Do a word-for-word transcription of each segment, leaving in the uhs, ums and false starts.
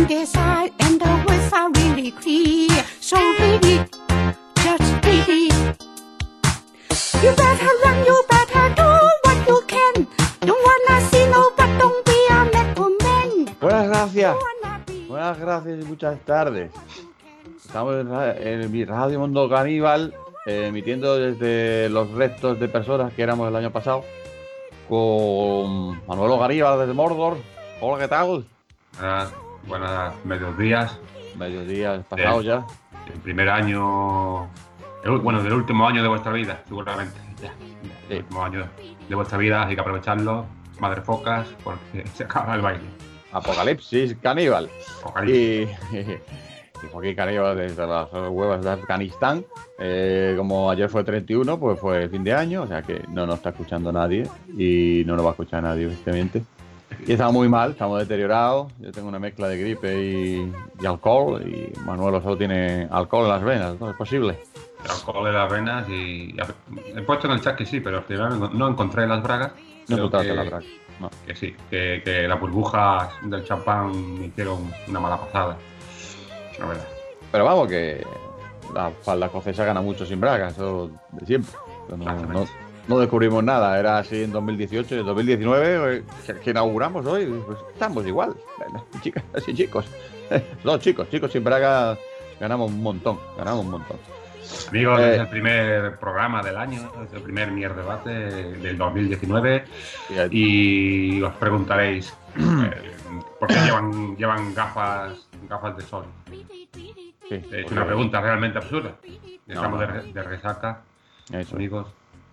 in this side and the west are really clear. So really, just really. You better run, you better do what you can. Don't wanna see no, but don't be a metal man. Buenas gracias. Buenas gracias y muchas tardes. Estamos en, en mi Radio Mundo Caníbal, eh, emitiendo desde los restos de personas que éramos el año pasado, con Manuel Ganíbal desde Mordor. Hola, ¿qué tal? Buenas, buenas medios días. Medios días pasados ya. El primer año, el, bueno, del último año de vuestra vida, seguramente. Ya, ya, Sí. El último año de vuestra vida, hay que aprovecharlo. Madre focas, porque se acaba el baile. Apocalipsis Caníbal. Apocalipsis. Y, y Joaquín Caníbal desde las huevas de Afganistán. Eh, como ayer fue treinta y uno, pues fue el fin de año, o sea que no nos está escuchando nadie y no nos va a escuchar nadie, evidentemente. Y estamos muy mal, estamos deteriorados. Yo tengo una mezcla de gripe y, y alcohol, y Manuel solo tiene alcohol en las venas, ¿no es posible? El alcohol en las venas y... He puesto en el chat que sí, pero al final no encontré las bragas. No Creo encontraste que- la braga. No. Que sí, que, que las burbujas del champán me hicieron una mala pasada. La verdad. Pero vamos, que la falda escocesa gana mucho sin braga, eso de siempre. No, Exactamente. no, no descubrimos nada, era así en dos mil dieciocho y en dos mil diecinueve, eh, que, que inauguramos hoy, pues estamos igual. Chicas, así chicos. No, chicos, chicos sin braga ganamos un montón, ganamos un montón. Amigos, Eh, es el primer programa del año, es el primer Mier Debate del dos mil diecinueve y os preguntaréis eh, por qué llevan, llevan gafas, gafas de sol. Sí, Es porque- una pregunta realmente absurda. Estamos no. de, re- de resaca, Eso. amigos.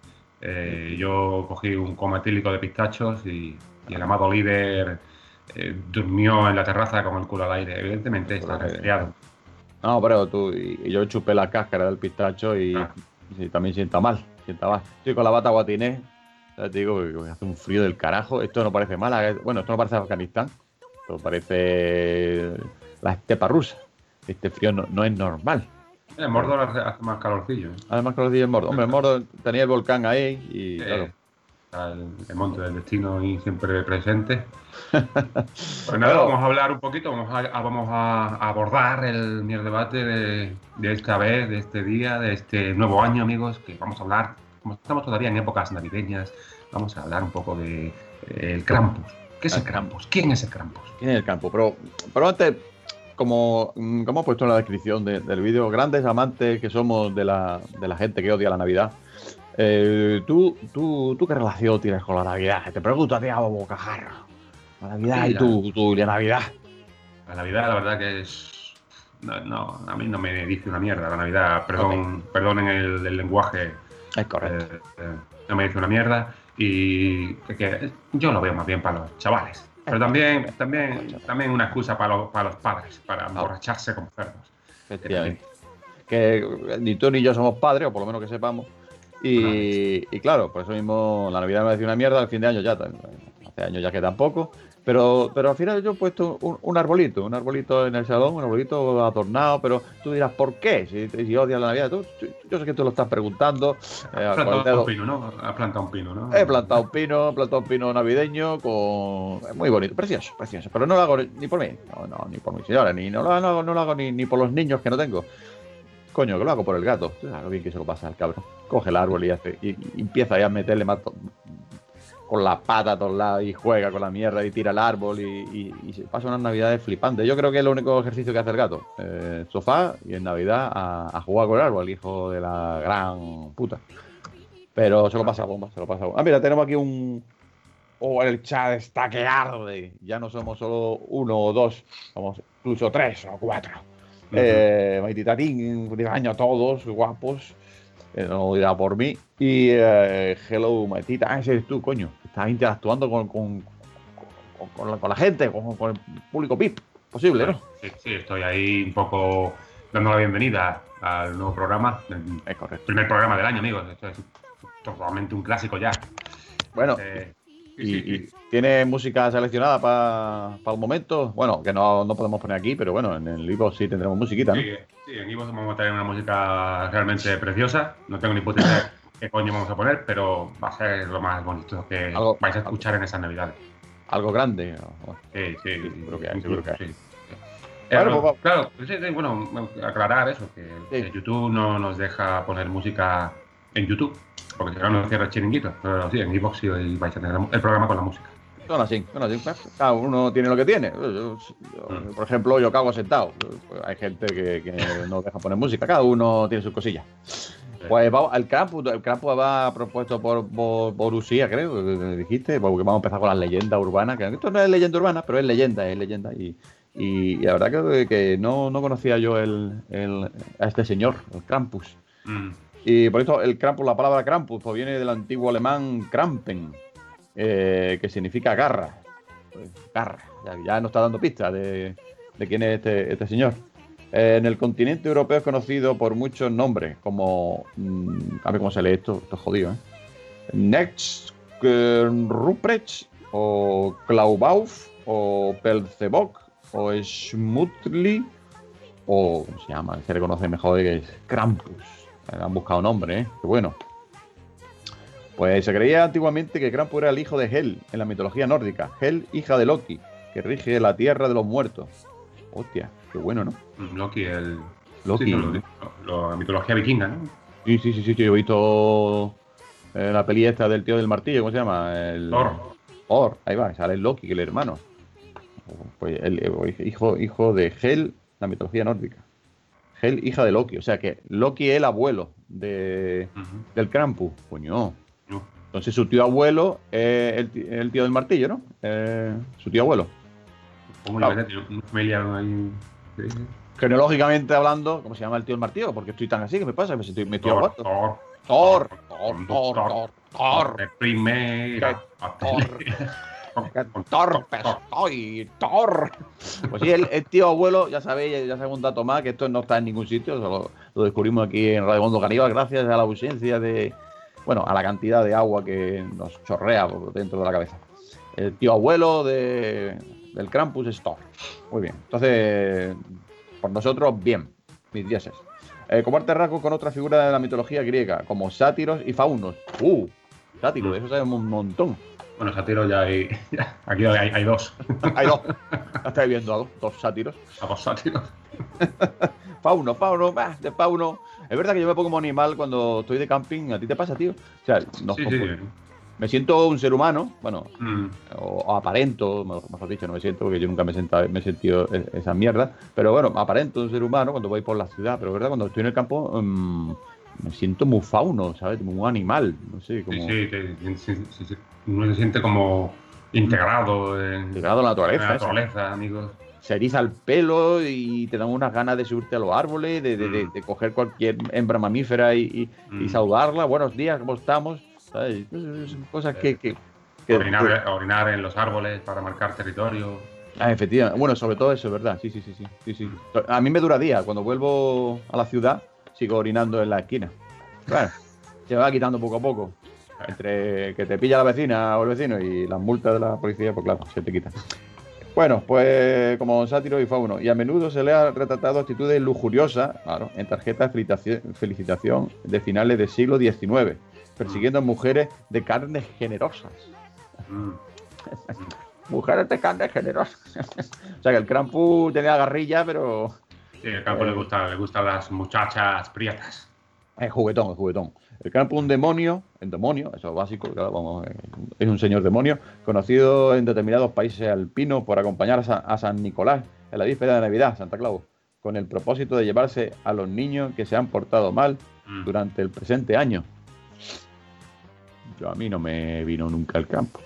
Eh, yo cogí un coma etílico de pistachos y, y el amado líder eh, durmió en la terraza con el culo al aire. Evidentemente está Culo al aire. resfriado. No, pero tú, y, y yo chupé la cáscara del pistacho y, Ah. y también sienta mal, sienta mal. Estoy con la bata guatiné, ya te digo que hace un frío del carajo. Esto no parece Málaga, bueno, esto no parece Afganistán, esto parece la estepa rusa. Este frío no, no es normal. El Mordor hace, hace más calorcillo. ¿eh? Además que lo dije en Mordor. Hombre, en Mordor tenía el volcán ahí y Eh, claro. está el, el monte del destino ahí siempre presente. Pues nada, Bueno. vamos a hablar un poquito, vamos a, a- vamos a abordar el Mier Debate de, de esta vez, de este día, de este nuevo año, amigos, que vamos a hablar, como estamos todavía en épocas navideñas, vamos a hablar un poco de eh, el Krampus. ¿Qué es el Krampus? ¿Quién es el Krampus? Tiene el campo, pero, pero antes, como, mm, como he puesto en la descripción de- del vídeo, grandes amantes que somos de la, de la gente que odia la Navidad, eh, ¿tú, tú, ¿tú qué relación tienes con la Navidad? Te pregunto a ti, a bocajarro. La Navidad Sí, y tú, tú y la Navidad. La Navidad, la verdad que es... No, no, a mí no me dice una mierda la Navidad, perdón, perdonen el, el lenguaje. Es correcto. Eh, eh, no me dice una mierda y que, que yo lo veo más bien para los chavales. Pero también, también, también una excusa para los, para los padres, para emborracharse como cerdos. Efectivamente. Que ni tú ni yo somos padres, o por lo menos que sepamos. Y, y claro, por eso mismo la Navidad me decía una mierda, el fin de año ya, hace años ya que tampoco. Pero, pero al final yo he puesto un, un arbolito, un arbolito en el salón, un arbolito adornado, pero tú dirás, ¿por qué? Si, si odias la Navidad, tú, tú- yo sé que tú lo estás preguntando. eh, Ha con el plantado dedo. un pino, ¿no? Ha plantado un pino, ¿no? He plantado un pino, he plantado un pino navideño con... es muy bonito, precioso, precioso. Pero no lo hago ni por mí, no, no, ni por mi señora, ni no lo, no lo hago, no lo hago ni, ni por los niños que no tengo. Coño, que lo hago por el gato. Tú sabes lo bien que se lo pasa al cabrón. Coge el árbol y hace y, y empieza ya a meterle más to- con la pata a todos lados y juega con la mierda y tira el árbol y, y- y se pasa unas navidades flipantes. Yo creo que es el único ejercicio que hace el gato. Eh, sofá y en Navidad a, a jugar con el árbol, hijo de la gran puta. Pero se lo pasa bomba, se lo pasa bomba. Ah, mira, tenemos aquí un... Oh, el chat está que arde. Ya no somos solo uno o dos, somos incluso tres o cuatro. Ujú. Eh, Maititarín, feliz año a todos, guapos. Eh, no lo dirá por mí. Y eh, hello, Maitita. Ah, ese eres tú, coño. Estás interactuando con, con, con, con la, con la gente, con, con el público V I P. Posible, ¿no? Sí, sí, estoy ahí un poco dando la bienvenida al nuevo programa. El Es correcto. primer programa del año, amigos. Esto es totalmente un clásico ya. Bueno, Eh, sí, y, sí, y sí. ¿tiene música seleccionada para el momento? Bueno, que no, no podemos poner aquí, pero bueno, en el Ivo sí tendremos musiquita, ¿no? Sí, sí, en Ivo vamos a tener una música realmente preciosa. No tengo ni puta idea qué coño vamos a poner, pero va a ser lo más bonito que Algo- vais a escuchar en esas navidades. Algo grande. ¿no? Sí, sí, Sí, seguro que hay, seguro que hay. sí. Bueno, pues, claro, sí, sí, bueno, aclarar eso, que, Sí. que YouTube no nos deja poner música en YouTube, porque si no nos cierra el chiringuito. Pero sí, en iVoox sí vais a tener el programa con la música. son así, son así. Cada uno tiene lo que tiene. Yo- yo- yo, por ejemplo, yo cago sentado. Hay gente que, que no deja poner música. Cada uno tiene sus cosillas. Pues vamos, el Krampus, el Krampus va propuesto por, por, por Usía, creo, que dijiste, porque vamos a empezar con las leyendas urbanas, que esto no es leyenda urbana, pero es leyenda, es leyenda. Y, y, y la verdad que, que no, no conocía yo el, el, a este señor, el Krampus. Mm. Y por esto el Krampus, la palabra Krampus, pues viene del antiguo alemán Krampen, eh, que significa garra. Pues, garra, ya, ya nos está dando pistas de, de quién es este, este señor. Eh, en el continente europeo es conocido por muchos nombres, como... Mmm, a ver cómo se lee esto, esto es jodido, ¿eh? Next Ruprecht, o Klaubauf, o Pelzebok, o Schmutli, o... ¿cómo se llama? Se le conoce mejor que es Krampus. Han buscado nombre, ¿eh? Qué bueno. Pues se creía antiguamente que Krampus era el hijo de Hel en la mitología nórdica. Hel, hija de Loki, que rige la tierra de los muertos. Hostia, qué bueno, ¿no? Loki, el. Loki. Sí, lo- lo- la mitología vikinga, ¿no? Sí, sí, sí, sí, sí, yo he visto eh, la peli esta del tío del martillo, ¿cómo se llama? El... Thor. Thor, ahí va, sale el Loki, que es el hermano. Pues el, el hijo, hijo de Hel, la mitología nórdica. Hel, hija de Loki, o sea que Loki es el abuelo de, Ujú. del Krampus. Coño. No. Entonces su tío abuelo es el, ti- el tío del martillo, ¿no? Eh, su tío abuelo. Pongo Claro. una vez, una familia ahí. Sí, sí. Genealógicamente hablando, ¿cómo se llama el tío del martillo? Porque estoy tan así, ¿qué me pasa? Me estoy, me estoy Thor, aguando. Thor, Thor, Thor, Thor, Thor, Thor, Thor. de primera. Thor. Thor. Torpe soy, Thor. Pues sí, el, el tío abuelo, ya sabéis, ya sabéis un dato más, que esto no está en ningún sitio, lo, lo descubrimos aquí en Radio Mundo Caníbal gracias a la ausencia de, bueno, a la cantidad de agua que nos chorrea por dentro de la cabeza. El tío abuelo de, del Krampus es Thor. Muy bien, entonces, por nosotros, bien, mis dioses. Eh, comparte rasgos con otra figura de la mitología griega, como sátiros y faunos. ¡Uh! Sátiros, de eso sabemos un montón. Bueno, Satiro ya hay. ya, aquí hay, hay dos. Hay dos. Ya estáis viendo a dos, dos sátiros. A dos sátiros. Fauno, fauno, bah, de fauno. Es verdad que yo me pongo como animal cuando estoy de camping. ¿A ti te pasa, tío? O sea, no, Sí, sí. me siento un ser humano, bueno, Mm. o, o aparento, mejor dicho, no me siento porque yo nunca me he, sentado, me he sentido esa mierda. Pero bueno, aparento un ser humano cuando voy por la ciudad. Pero es verdad, cuando estoy en el campo um, me siento muy fauno, ¿sabes? Como un animal, no sé, como Sí, sí, que sí, sí, sí. Uno se siente como integrado en, ligado a la en la naturaleza. esa. naturaleza, amigos. Se eriza el pelo y te dan unas ganas de subirte a los árboles, de, de, de, de coger cualquier hembra mamífera y, y, Mm. y saludarla. Buenos días, ¿cómo estamos? ¿Sabes? Son cosas que... que, que- Orinar, orinar en los árboles para marcar territorio. Ah, efectivamente. Bueno, sobre todo eso, ¿verdad? Sí, sí, sí, sí, sí, sí. A mí me dura día. Cuando vuelvo a la ciudad, sigo orinando en la esquina. Claro, se va quitando poco a poco. Entre que te pilla la vecina o el vecino y las multas de la policía, pues claro, se te quita. Bueno, pues como sátiro y fauno. Y a menudo se le ha retratado actitudes lujuriosas, claro, en tarjetas de felicitación- felicitación de finales del siglo diecinueve, persiguiendo a mujeres de carnes generosas. Mm. Mujeres de carnes generosas. O sea que el Krampus tenía garrilla, pero Sí, al campo le, gusta, le gustan las muchachas prietas. es juguetón, es juguetón. El Krampus es un demonio, un demonio, eso es básico, claro, vamos, es un señor demonio, conocido en determinados países alpinos por acompañar a San, a San Nicolás en la víspera de Navidad, Santa Claus, con el propósito de llevarse a los niños que se han portado mal Mm. durante el presente año. Yo a mí no me vino nunca el Krampus.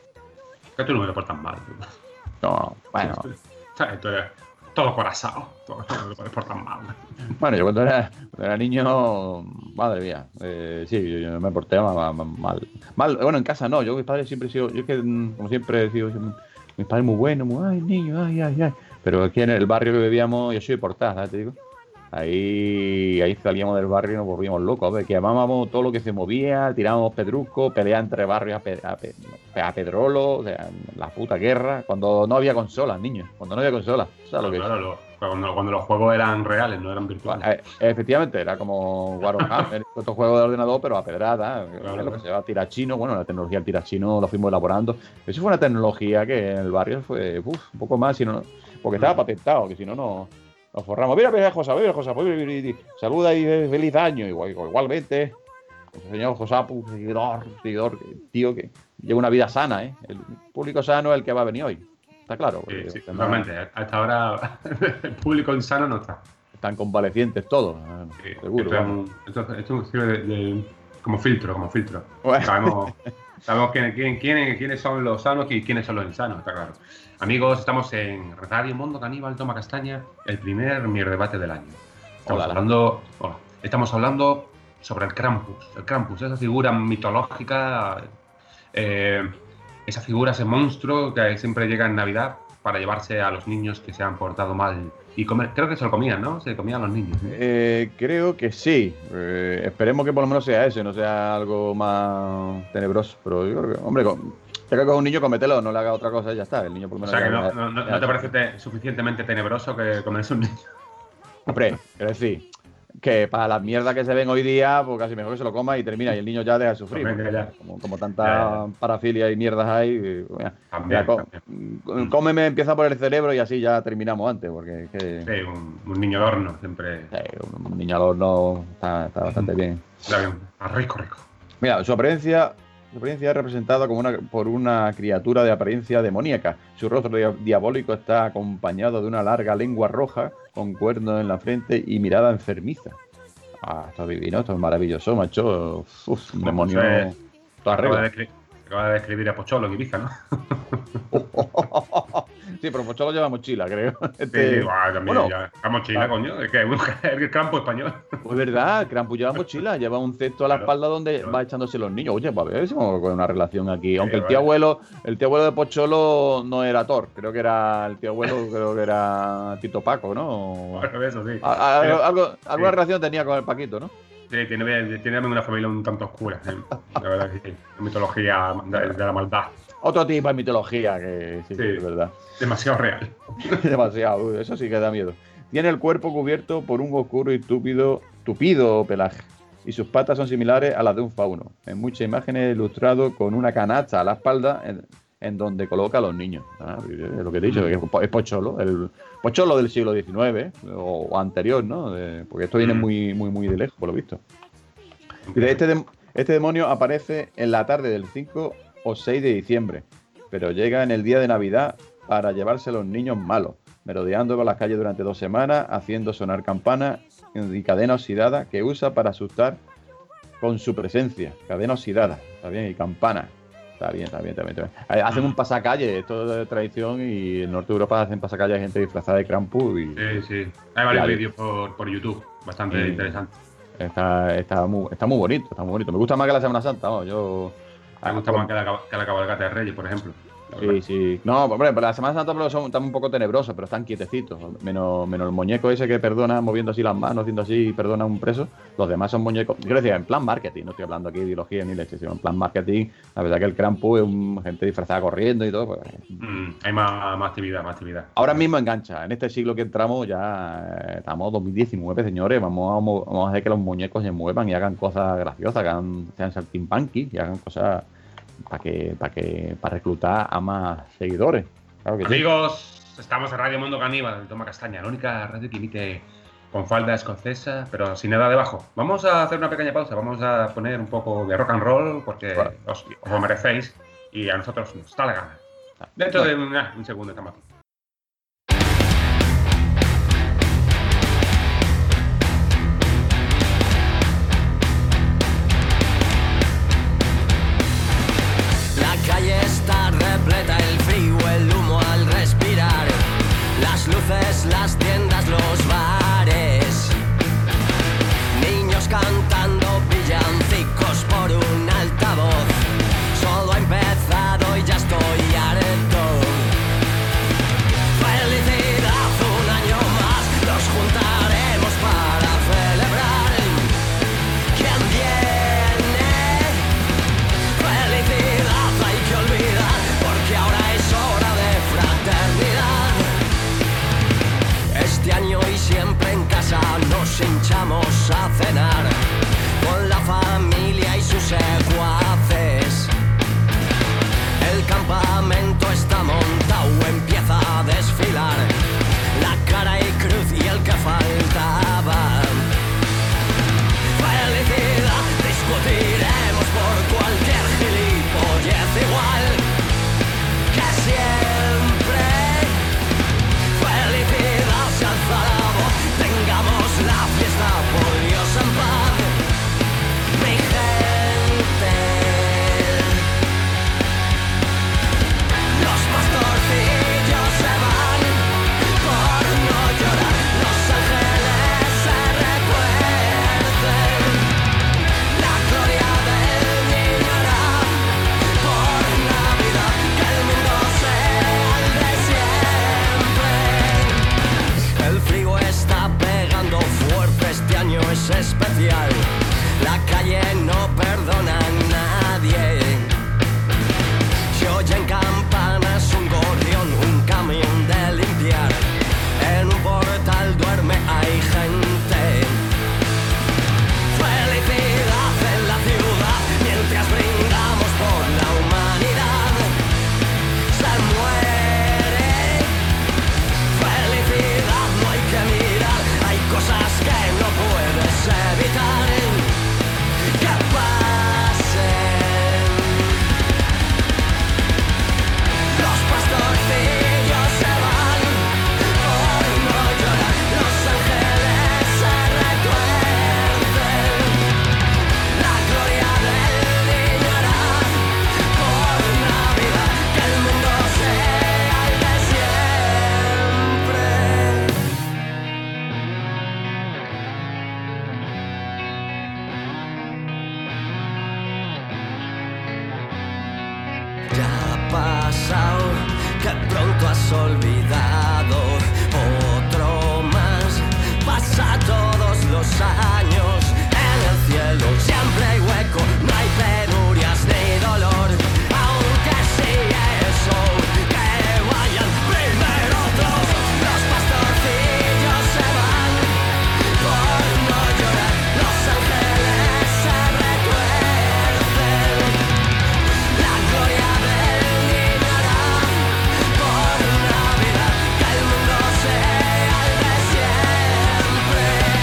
Que tú no me lo portas mal. No, bueno, ¿Sabes? Tú eres todo corazón. Todo no te portas mal. bueno, yo cuando era, cuando era niño, madre mía, eh, sí, yo, yo me porté mal, mal, mal. Bueno, en casa no, yo mis padres siempre he sido, yo es que mm, como siempre he sido, mis padres muy buenos, muy, ay, niño, ay, ay, ay. Pero aquí en el barrio que vivíamos, yo soy de Portal, ¿sabes? Te digo. Ahí, ahí salíamos del barrio y nos volvíamos locos, a ver, que llamábamos todo lo que se movía, tirábamos pedruscos, pelea entre barrios a, pe, a, pe, a pedrolo, o sea, la puta guerra, cuando no había consolas, niños, cuando no había consolas, ¿sabes lo que Claro, lo, cuando, cuando los juegos eran reales, no eran virtuales. Eh, efectivamente, era como Warhammer, otro juego de ordenador, pero a pedrada, Claro, lo que se llama tirachino. Bueno, la tecnología del tirachino lo fuimos elaborando. Eso fue una tecnología que en el barrio fue uf, un poco más, si no, porque estaba patentado, que si no, no nos forramos. Mira, mira, José, mira, José, saluda y feliz año, igual, igualmente. El señor Josapu, seguidor, seguidor, tío, que lleva una vida sana, ¿eh? El público sano es el que va a venir hoy. Está claro. Sí, sí, no, totalmente. Hasta ahora el público insano no está. Están convalecientes todos, Sí, seguro. Esto, es un, esto, esto sirve de, de, como filtro, como filtro. Bueno. Sabemos, sabemos quién, quién, quién, quiénes son los sanos y quiénes son los insanos, está claro. Amigos, estamos en Radio Mundo Caníbal, Toma Castaña, el primer Mierdebate del año. Estamos Hola. hablando, hola, estamos hablando sobre el Krampus. El Krampus, esa figura mitológica, eh, esa figura, ese monstruo que siempre llega en Navidad para llevarse a los niños que se han portado mal y comer. Creo que se lo comían, ¿no? Se comían los niños. ¿no? Eh, creo que sí. Eh, esperemos que por lo menos sea ese, no sea algo más tenebroso. Pero yo creo que, hombre, con, te que un niño, comételo, no le haga otra cosa y ya está. El niño por lo O menos. sea que ya- no, no, no, ya- ¿no te parece te- suficientemente tenebroso que comerse un niño? Hombre, quiero decir, que para las mierdas que se ven hoy día, pues casi mejor que se lo coma y termina y el niño ya deja de sufrir. Hombre, porque ya. Como, como tanta Ya, ya. parafilia y mierdas hay. eh, mira, También, mira, có- también. cómeme, empieza por el cerebro y así ya terminamos antes, porque es que Sí, un, un niño de horno siempre. eh, un niño al horno está, está bastante bien. Da bien. Ah, rico, rico. Mira, su apariencia, su apariencia es representada como una, por una criatura de apariencia demoníaca. Su rostro dia- diabólico está acompañado de una larga lengua roja con cuernos en la frente y mirada enfermiza. Ah, esto es divino, esto es maravilloso, macho. Uf, un demonio. Pues, Todo Acaba de, arregla. escri- acaba de escribir a Pocholo en Ibiza, ¿no? Sí, pero Pocholo lleva mochila, creo. Este- Sí, guau, también bueno, ya. La mochila, ah. coño. Es que es el campo español. Pues verdad, Krampus lleva mochila, lleva un cesto a la Claro, espalda donde claro. va echándose los niños. Oye, pues a ver si vamos con una relación aquí. Aunque el vale. tío abuelo, el tío abuelo de Pocholo no era Thor, creo que era el tío abuelo, creo que era Tito Paco, ¿no? Bueno, eso sí. A- a- Pero- algo, alguna sí. relación tenía con el Paquito, ¿no? Sí, tiene, tiene una familia un tanto oscura. ¿eh? La verdad que sí. Mitología de, de la maldad. Otro tipo de mitología que sí, Sí. sí, es verdad. Demasiado real. Demasiado, uy, eso sí que da miedo. Tiene el cuerpo cubierto por un oscuro y túpido, tupido pelaje. Y sus patas son similares a las de un fauno. En muchas imágenes ilustrado con una canasta a la espalda en, en donde coloca a los niños. Ah, es lo que he dicho, que es po- es Pocholo, el Pocholo del siglo diecinueve o, o anterior, ¿no? De- porque esto viene Mm. muy, muy, muy de lejos, por lo visto. Y de este, dem- este demonio aparece en la tarde del cinco o seis de diciembre, pero llega en el día de Navidad para llevarse a los niños malos, merodeando por las calles durante dos semanas, haciendo sonar campanas y cadena oxidada que usa para asustar con su presencia. Cadena oxidada, está bien, y campana. Está bien, está bien, está bien. Está bien. Eh, Hacen un pasacalle, esto es de tradición, y en Norte de Europa hacen pasacalle de gente disfrazada de Krampus y Sí, sí. Hay varios Ya, vídeos por, por YouTube, bastante Sí. interesantes. está, está, muy, está muy bonito, está muy bonito. Me gusta más que la Semana Santa, vamos, yo... Me gusta más que la, cab- que la cabalgata de Reyes, por ejemplo. La Sí, verdad. sí. No, hombre, pero la Semana Santa pero son, están un poco tenebrosos, pero están quietecitos. Menos, menos el muñeco ese que perdona moviendo así las manos, haciendo así y perdona a un preso. Los demás son muñecos. Quiero decir, en plan marketing, no estoy hablando aquí de ideología ni leche, sino en plan marketing. La verdad que el Krampus es un, gente disfrazada corriendo y todo. Pues, Mm, hay más, más actividad, más actividad. ahora mismo engancha. En este siglo que entramos ya eh, estamos dos mil diecinueve, señores. Vamos a, mo- vamos a hacer que los muñecos se muevan y hagan cosas graciosas, que hagan, sean saltimbanquis y hagan cosas para que, para que, para reclutar a más seguidores. Claro que sí. Amigos, estamos en Radio Mundo Caníbal, de Toma Castaña, la única radio que emite con falda escocesa, pero sin nada debajo. Vamos a hacer una pequeña pausa, vamos a poner un poco de rock and roll, porque Bueno. os, os lo merecéis y a nosotros nos da la gana. Dentro de un, ah, un segundo estamos aquí. La calle está repleta, el frío, el humo al respirar. Las luces, las tiendas, los bares. Niños cantando villancicos por un altavoz. Solo ha empezado y ya estoy harto. pasado que pronto has olvidado. Otro más pasa todos los años. En el cielo siempre hay hueco, no hay penurias ni dolor. Aunque sí eso, que vayan primero otros. Los pastorcillos se van por no llorar. Los ángeles se retuercen. La gloria del niño hará por Navidad que el mundo sea el de siempre.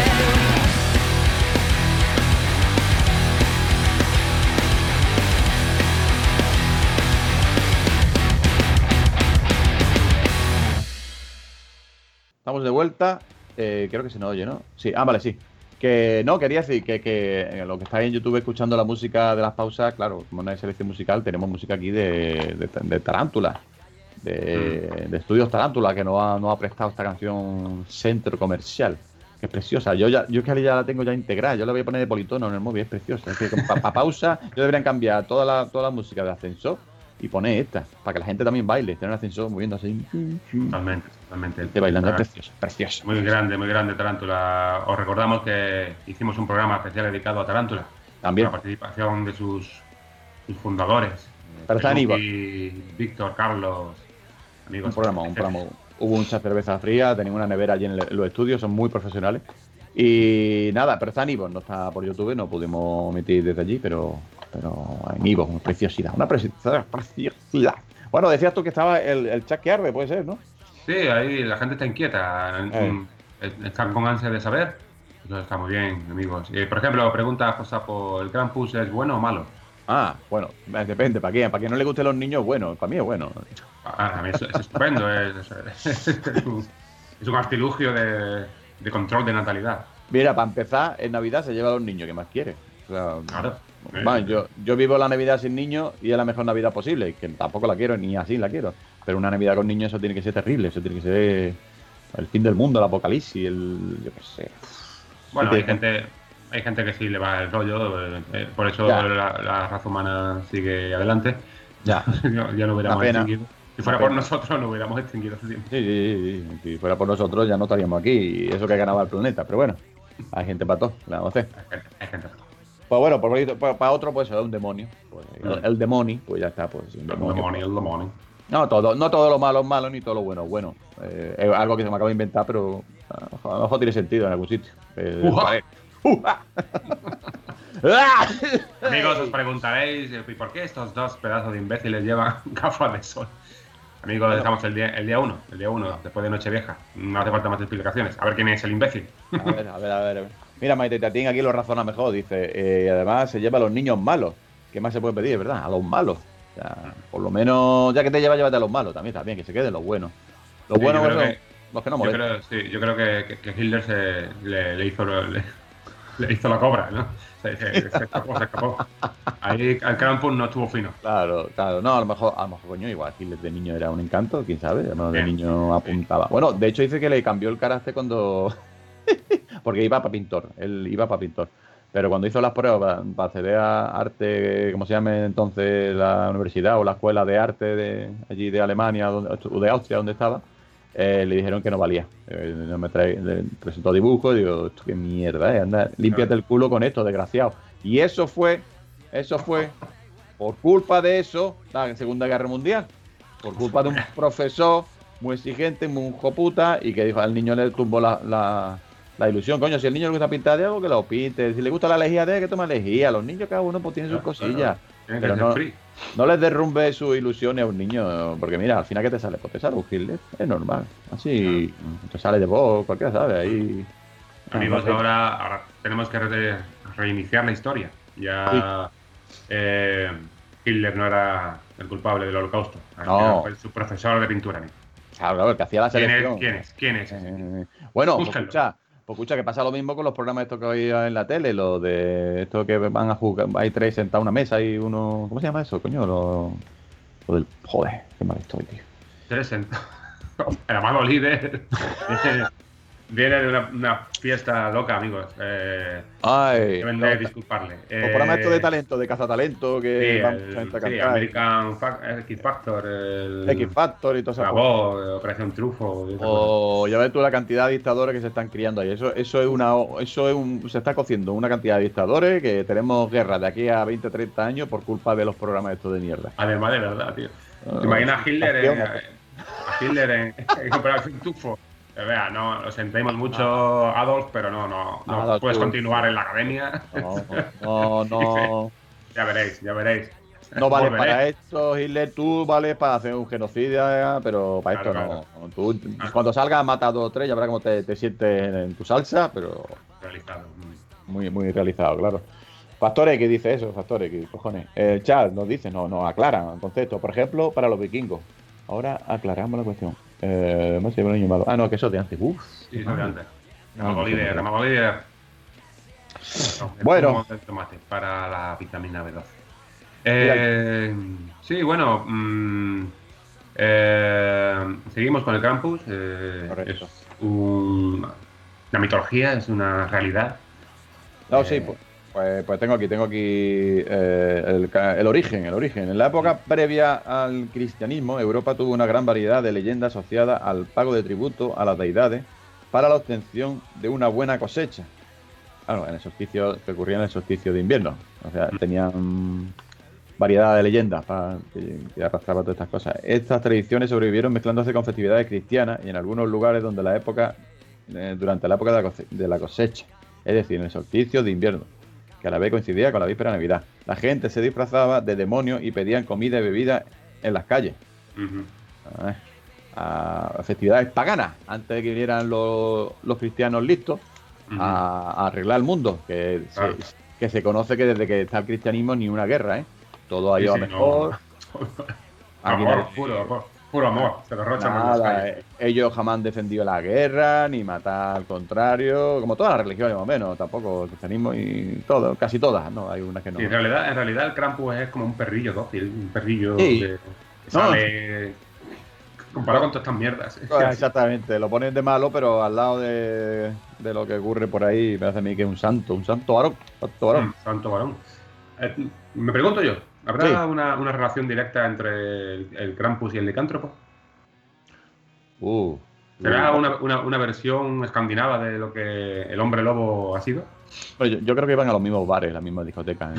Estamos de vuelta. Eh, creo que se nos oye, ¿no? Sí, ah, vale, sí. Que no, quería decir que, que eh, lo que estáis en YouTube escuchando la música de las pausas, claro, como no hay selección musical, tenemos música aquí de, de, de Tarántula, de, de Estudios Tarántula, que nos ha, nos ha prestado esta canción Centro Comercial, que es preciosa. Yo ya, yo es que ya la tengo ya integrada, yo la voy a poner de politono en el móvil, es preciosa. Es que para pa pausa, yo deberían cambiar toda la, toda la música de ascensor y poner esta, para que la gente también baile, tener un ascensor moviendo así. Totalmente, totalmente. Este bailando es precioso, precioso. Muy grande, muy grande Tarántula. Os recordamos que hicimos un programa especial dedicado a Tarántula. También. Con la participación de sus, sus fundadores. Pero está en IVA. Y Víctor, Carlos, amigos. Un programa, un programa. Hubo mucha cerveza fría, tenían una nevera allí en, el- en los estudios, son muy profesionales. Y nada, pero está en Ivo, no está por YouTube, no pudimos emitir desde allí, pero, pero en Ivo, una preciosidad, una preciosidad, preciosidad. Bueno, decías tú que estaba el, el chat que arde, puede ser, ¿no? Sí, ahí la gente está inquieta. Eh. mm, Están con ansia de saber. Eso está muy bien, amigos. Eh, por ejemplo, pregunta Josapo, ¿el Krampus es bueno o malo? Ah, bueno, depende, ¿para quién? Para quien no le gusten los niños, bueno, para mí es bueno. Ah, a mí es, es estupendo. Es, es- es un, es un artilugio de, de control de natalidad. Mira, para empezar, en Navidad se lleva a los niños que más quiere. O sea, Claro. bueno, yo, yo vivo la Navidad sin niños y es la mejor Navidad posible, que tampoco la quiero, ni así la quiero. Pero una Navidad con niños, eso tiene que ser terrible, eso tiene que ser el fin del mundo, el apocalipsis, el... yo qué sé. Bueno, Sí, hay sí. gente, hay gente que sí le va el rollo, eh, eh, por eso Ya. la, la raza humana sigue adelante. Ya. ya, ya no hubiéramos Una pena. extinguido. Si fuera Una por pena. nosotros, no hubiéramos extinguido hace tiempo. Sí, sí, sí, sí. Si fuera por nosotros ya no estaríamos aquí y eso que ganaba el planeta. Pero bueno, hay gente para todo, la vamos a hacer. Hay gente, hay gente. Pues bueno, por, bonito- pa- para otro pues es un demonio. Pues, el, Mm. el demonio, pues ya está, pues un El demonio. demonio, el demonio. No todo, no todo lo malo es malo ni todo lo bueno es bueno. Eh, es algo que se me acaba de inventar, pero a lo mejor tiene sentido en algún sitio. Eh, Uja. vale. Uja. ¡Ah! Amigos, os preguntaréis, eh, ¿y por qué estos dos pedazos de imbéciles llevan gafas de sol? Amigos, Bueno. estamos el día, el día uno, el día uno, después de Nochevieja. No hace falta más explicaciones. A ver quién es el imbécil. A ver, a ver, a ver. a ver. Mira, Maite Tatín aquí lo razona mejor. Dice, eh, además se lleva a los niños malos. ¿Qué más se puede pedir, verdad? A los malos. O sea, por lo menos, ya que te lleva, llévate a los malos también, también, que se queden los buenos. Los Sí, buenos yo creo son que- los que no Yo molestan. creo, sí, yo creo que, que, que Hitler se, le, le hizo, lo- le, le hizo la cobra, ¿no? Se, se- se escapó, se escapó. Ahí el Krampus no estuvo fino. Claro, claro. No, a lo mejor, a lo mejor, coño, igual Hitler de niño era un encanto, quién sabe. A lo mejor de Bien. niño apuntaba. Bueno, de hecho dice que le cambió el carácter cuando. Porque iba para pintor, él iba para pintor. Pero cuando hizo las pruebas para acceder a arte, como se llame entonces la universidad o la escuela de arte de allí de Alemania donde- o de Austria, donde estaba, eh, le dijeron que no valía. Eh, no me trae, le presentó dibujo y digo, esto qué mierda, eh, anda, límpiate el culo con esto, desgraciado. Y eso fue, eso fue, por culpa de eso, la Segunda Guerra Mundial. Por culpa de un profesor muy exigente, muy hijo puta, y que dijo al niño le tumbó la, la, la ilusión. Coño, si al niño le gusta pintar de algo, que lo pinte. Si le gusta la lejía de que toma lejía. Los niños cada uno pues tiene sus Claro, cosillas. claro. Tiene que Pero ser no, free. no les derrumbe sus ilusiones a un niño, porque mira, al final que te sale, pues te sale un Hitler, es normal. Así te sale de vos, cualquiera sabe, ahí. Amigos, Ah, no, ahora, ahora tenemos que re- reiniciar la historia. Ya eh, Hitler no era el culpable del holocausto. No. Fue su profesor de pintura. amigo. Claro, claro, el que hacía la ¿Quién selección. es? ¿Quién es? ¿Quién es? Eh, bueno, pues Búsquenlo. escucha, pues escucha que pasa lo mismo con los programas estos que hay en la tele, los de estos que van a jugar, hay tres sentados en una mesa y uno, ¿cómo se llama eso, coño? Lo, lo del, joder, qué mal estoy, tío. Tres en- El amado líder. Viene de una, una fiesta loca, amigos. Eh, Ay, deben no, de disculparle. los programas estos Eh, de talento, de cazatalento, que Sí, van el, mucha gente a sí, cantar. American Fa- X Factor, el X Factor y todas esas cosas. Bravo, Operación Trufo. y esas cosas. O ya ves tú la cantidad de dictadores que se están criando ahí. Eso, eso es una, eso es un, se está cociendo una cantidad de dictadores que tenemos guerra de aquí a veinte, treinta años por culpa de los programas estos de mierda. Además, de verdad, tío. Ah, ¿Te imaginas a Hitler en, acción, a Hitler en, en Operación Trufo? Eh, Vea, no, lo sentimos mucho, Adolf, pero no, no, no Adolf, puedes tú. continuar en la academia. No, no, no, Ya veréis, ya veréis. no vale Volveré. para esto, Hitler. Tú vales para hacer un genocida, pero para Claro, esto no. Tú, Ah. cuando salgas, mata a dos o tres, ya verás cómo te, te sientes en, en tu salsa, pero Realizado. Mm. muy, muy realizado, claro. Factores, ¿qué dice eso? Factores, ¿qué cojones? El chat nos dice, no, nos aclaran el concepto. Por ejemplo, para los vikingos. Ahora aclaramos la cuestión. Eh, no sé, un niño malo. Ah, no, que eso es de antes. Uf. Sí, eso de antes. No, Ramago no sé. líder, Ramago líder. No, el Bueno. zumo del tomate para la vitamina B doce. Eh, sí, bueno. mm, eh, seguimos con el Krampus. eh, Correcto. es un- una mitología, es una realidad. No, Eh, sí, pues, pues, pues tengo aquí, tengo aquí eh, el, ca- el origen, el origen. En la época previa al cristianismo, Europa tuvo una gran variedad de leyendas asociadas al pago de tributo a las deidades para la obtención de una buena cosecha. Claro, en el solsticio, que ocurría en el solsticio de invierno. O sea, tenían variedad de leyendas para, que, que arrastraba todas estas cosas. Estas tradiciones sobrevivieron mezclándose con festividades cristianas y en algunos lugares donde la época, eh, durante la época de la, cose- de la cosecha, es decir, en el solsticio de invierno, que a la vez coincidía con la víspera de Navidad. La gente se disfrazaba de demonios y pedían comida y bebida en las calles. ujú. A, a festividades paganas, antes de que vinieran los, los cristianos listos Ujú. a, a arreglar el mundo, que, Claro. se, que se conoce que desde que está el cristianismo ni una guerra, ¿eh? Todo ha Sí, ido sí, a mejor. no. Aquí Amor, no- puro, amor, puro amor. Se derrocha por las Nada, calles. eh, ellos jamás han defendido la guerra, ni matar al contrario, como todas las religiones más o menos, tampoco el cristianismo y todo, casi todas, ¿no? Hay unas que no. Sí, en realidad, en realidad el Krampus es como un perrillo dócil, un perrillo Sí. que, que No. sale comparado con todas estas mierdas. Ah, exactamente, lo ponen de malo, pero al lado de, de lo que ocurre por ahí, me parece a mí que es un santo, un santo varón, santo varón. Mm, Santo varón. Eh, me pregunto yo, ¿habrá Sí. una, una relación directa entre el, el Krampus y el licántropo? Uh, ¿Será uh. una, una, una versión escandinava de lo que el hombre lobo ha sido? Bueno, yo, yo creo que iban a los mismos bares, las mismas discotecas. ¿eh?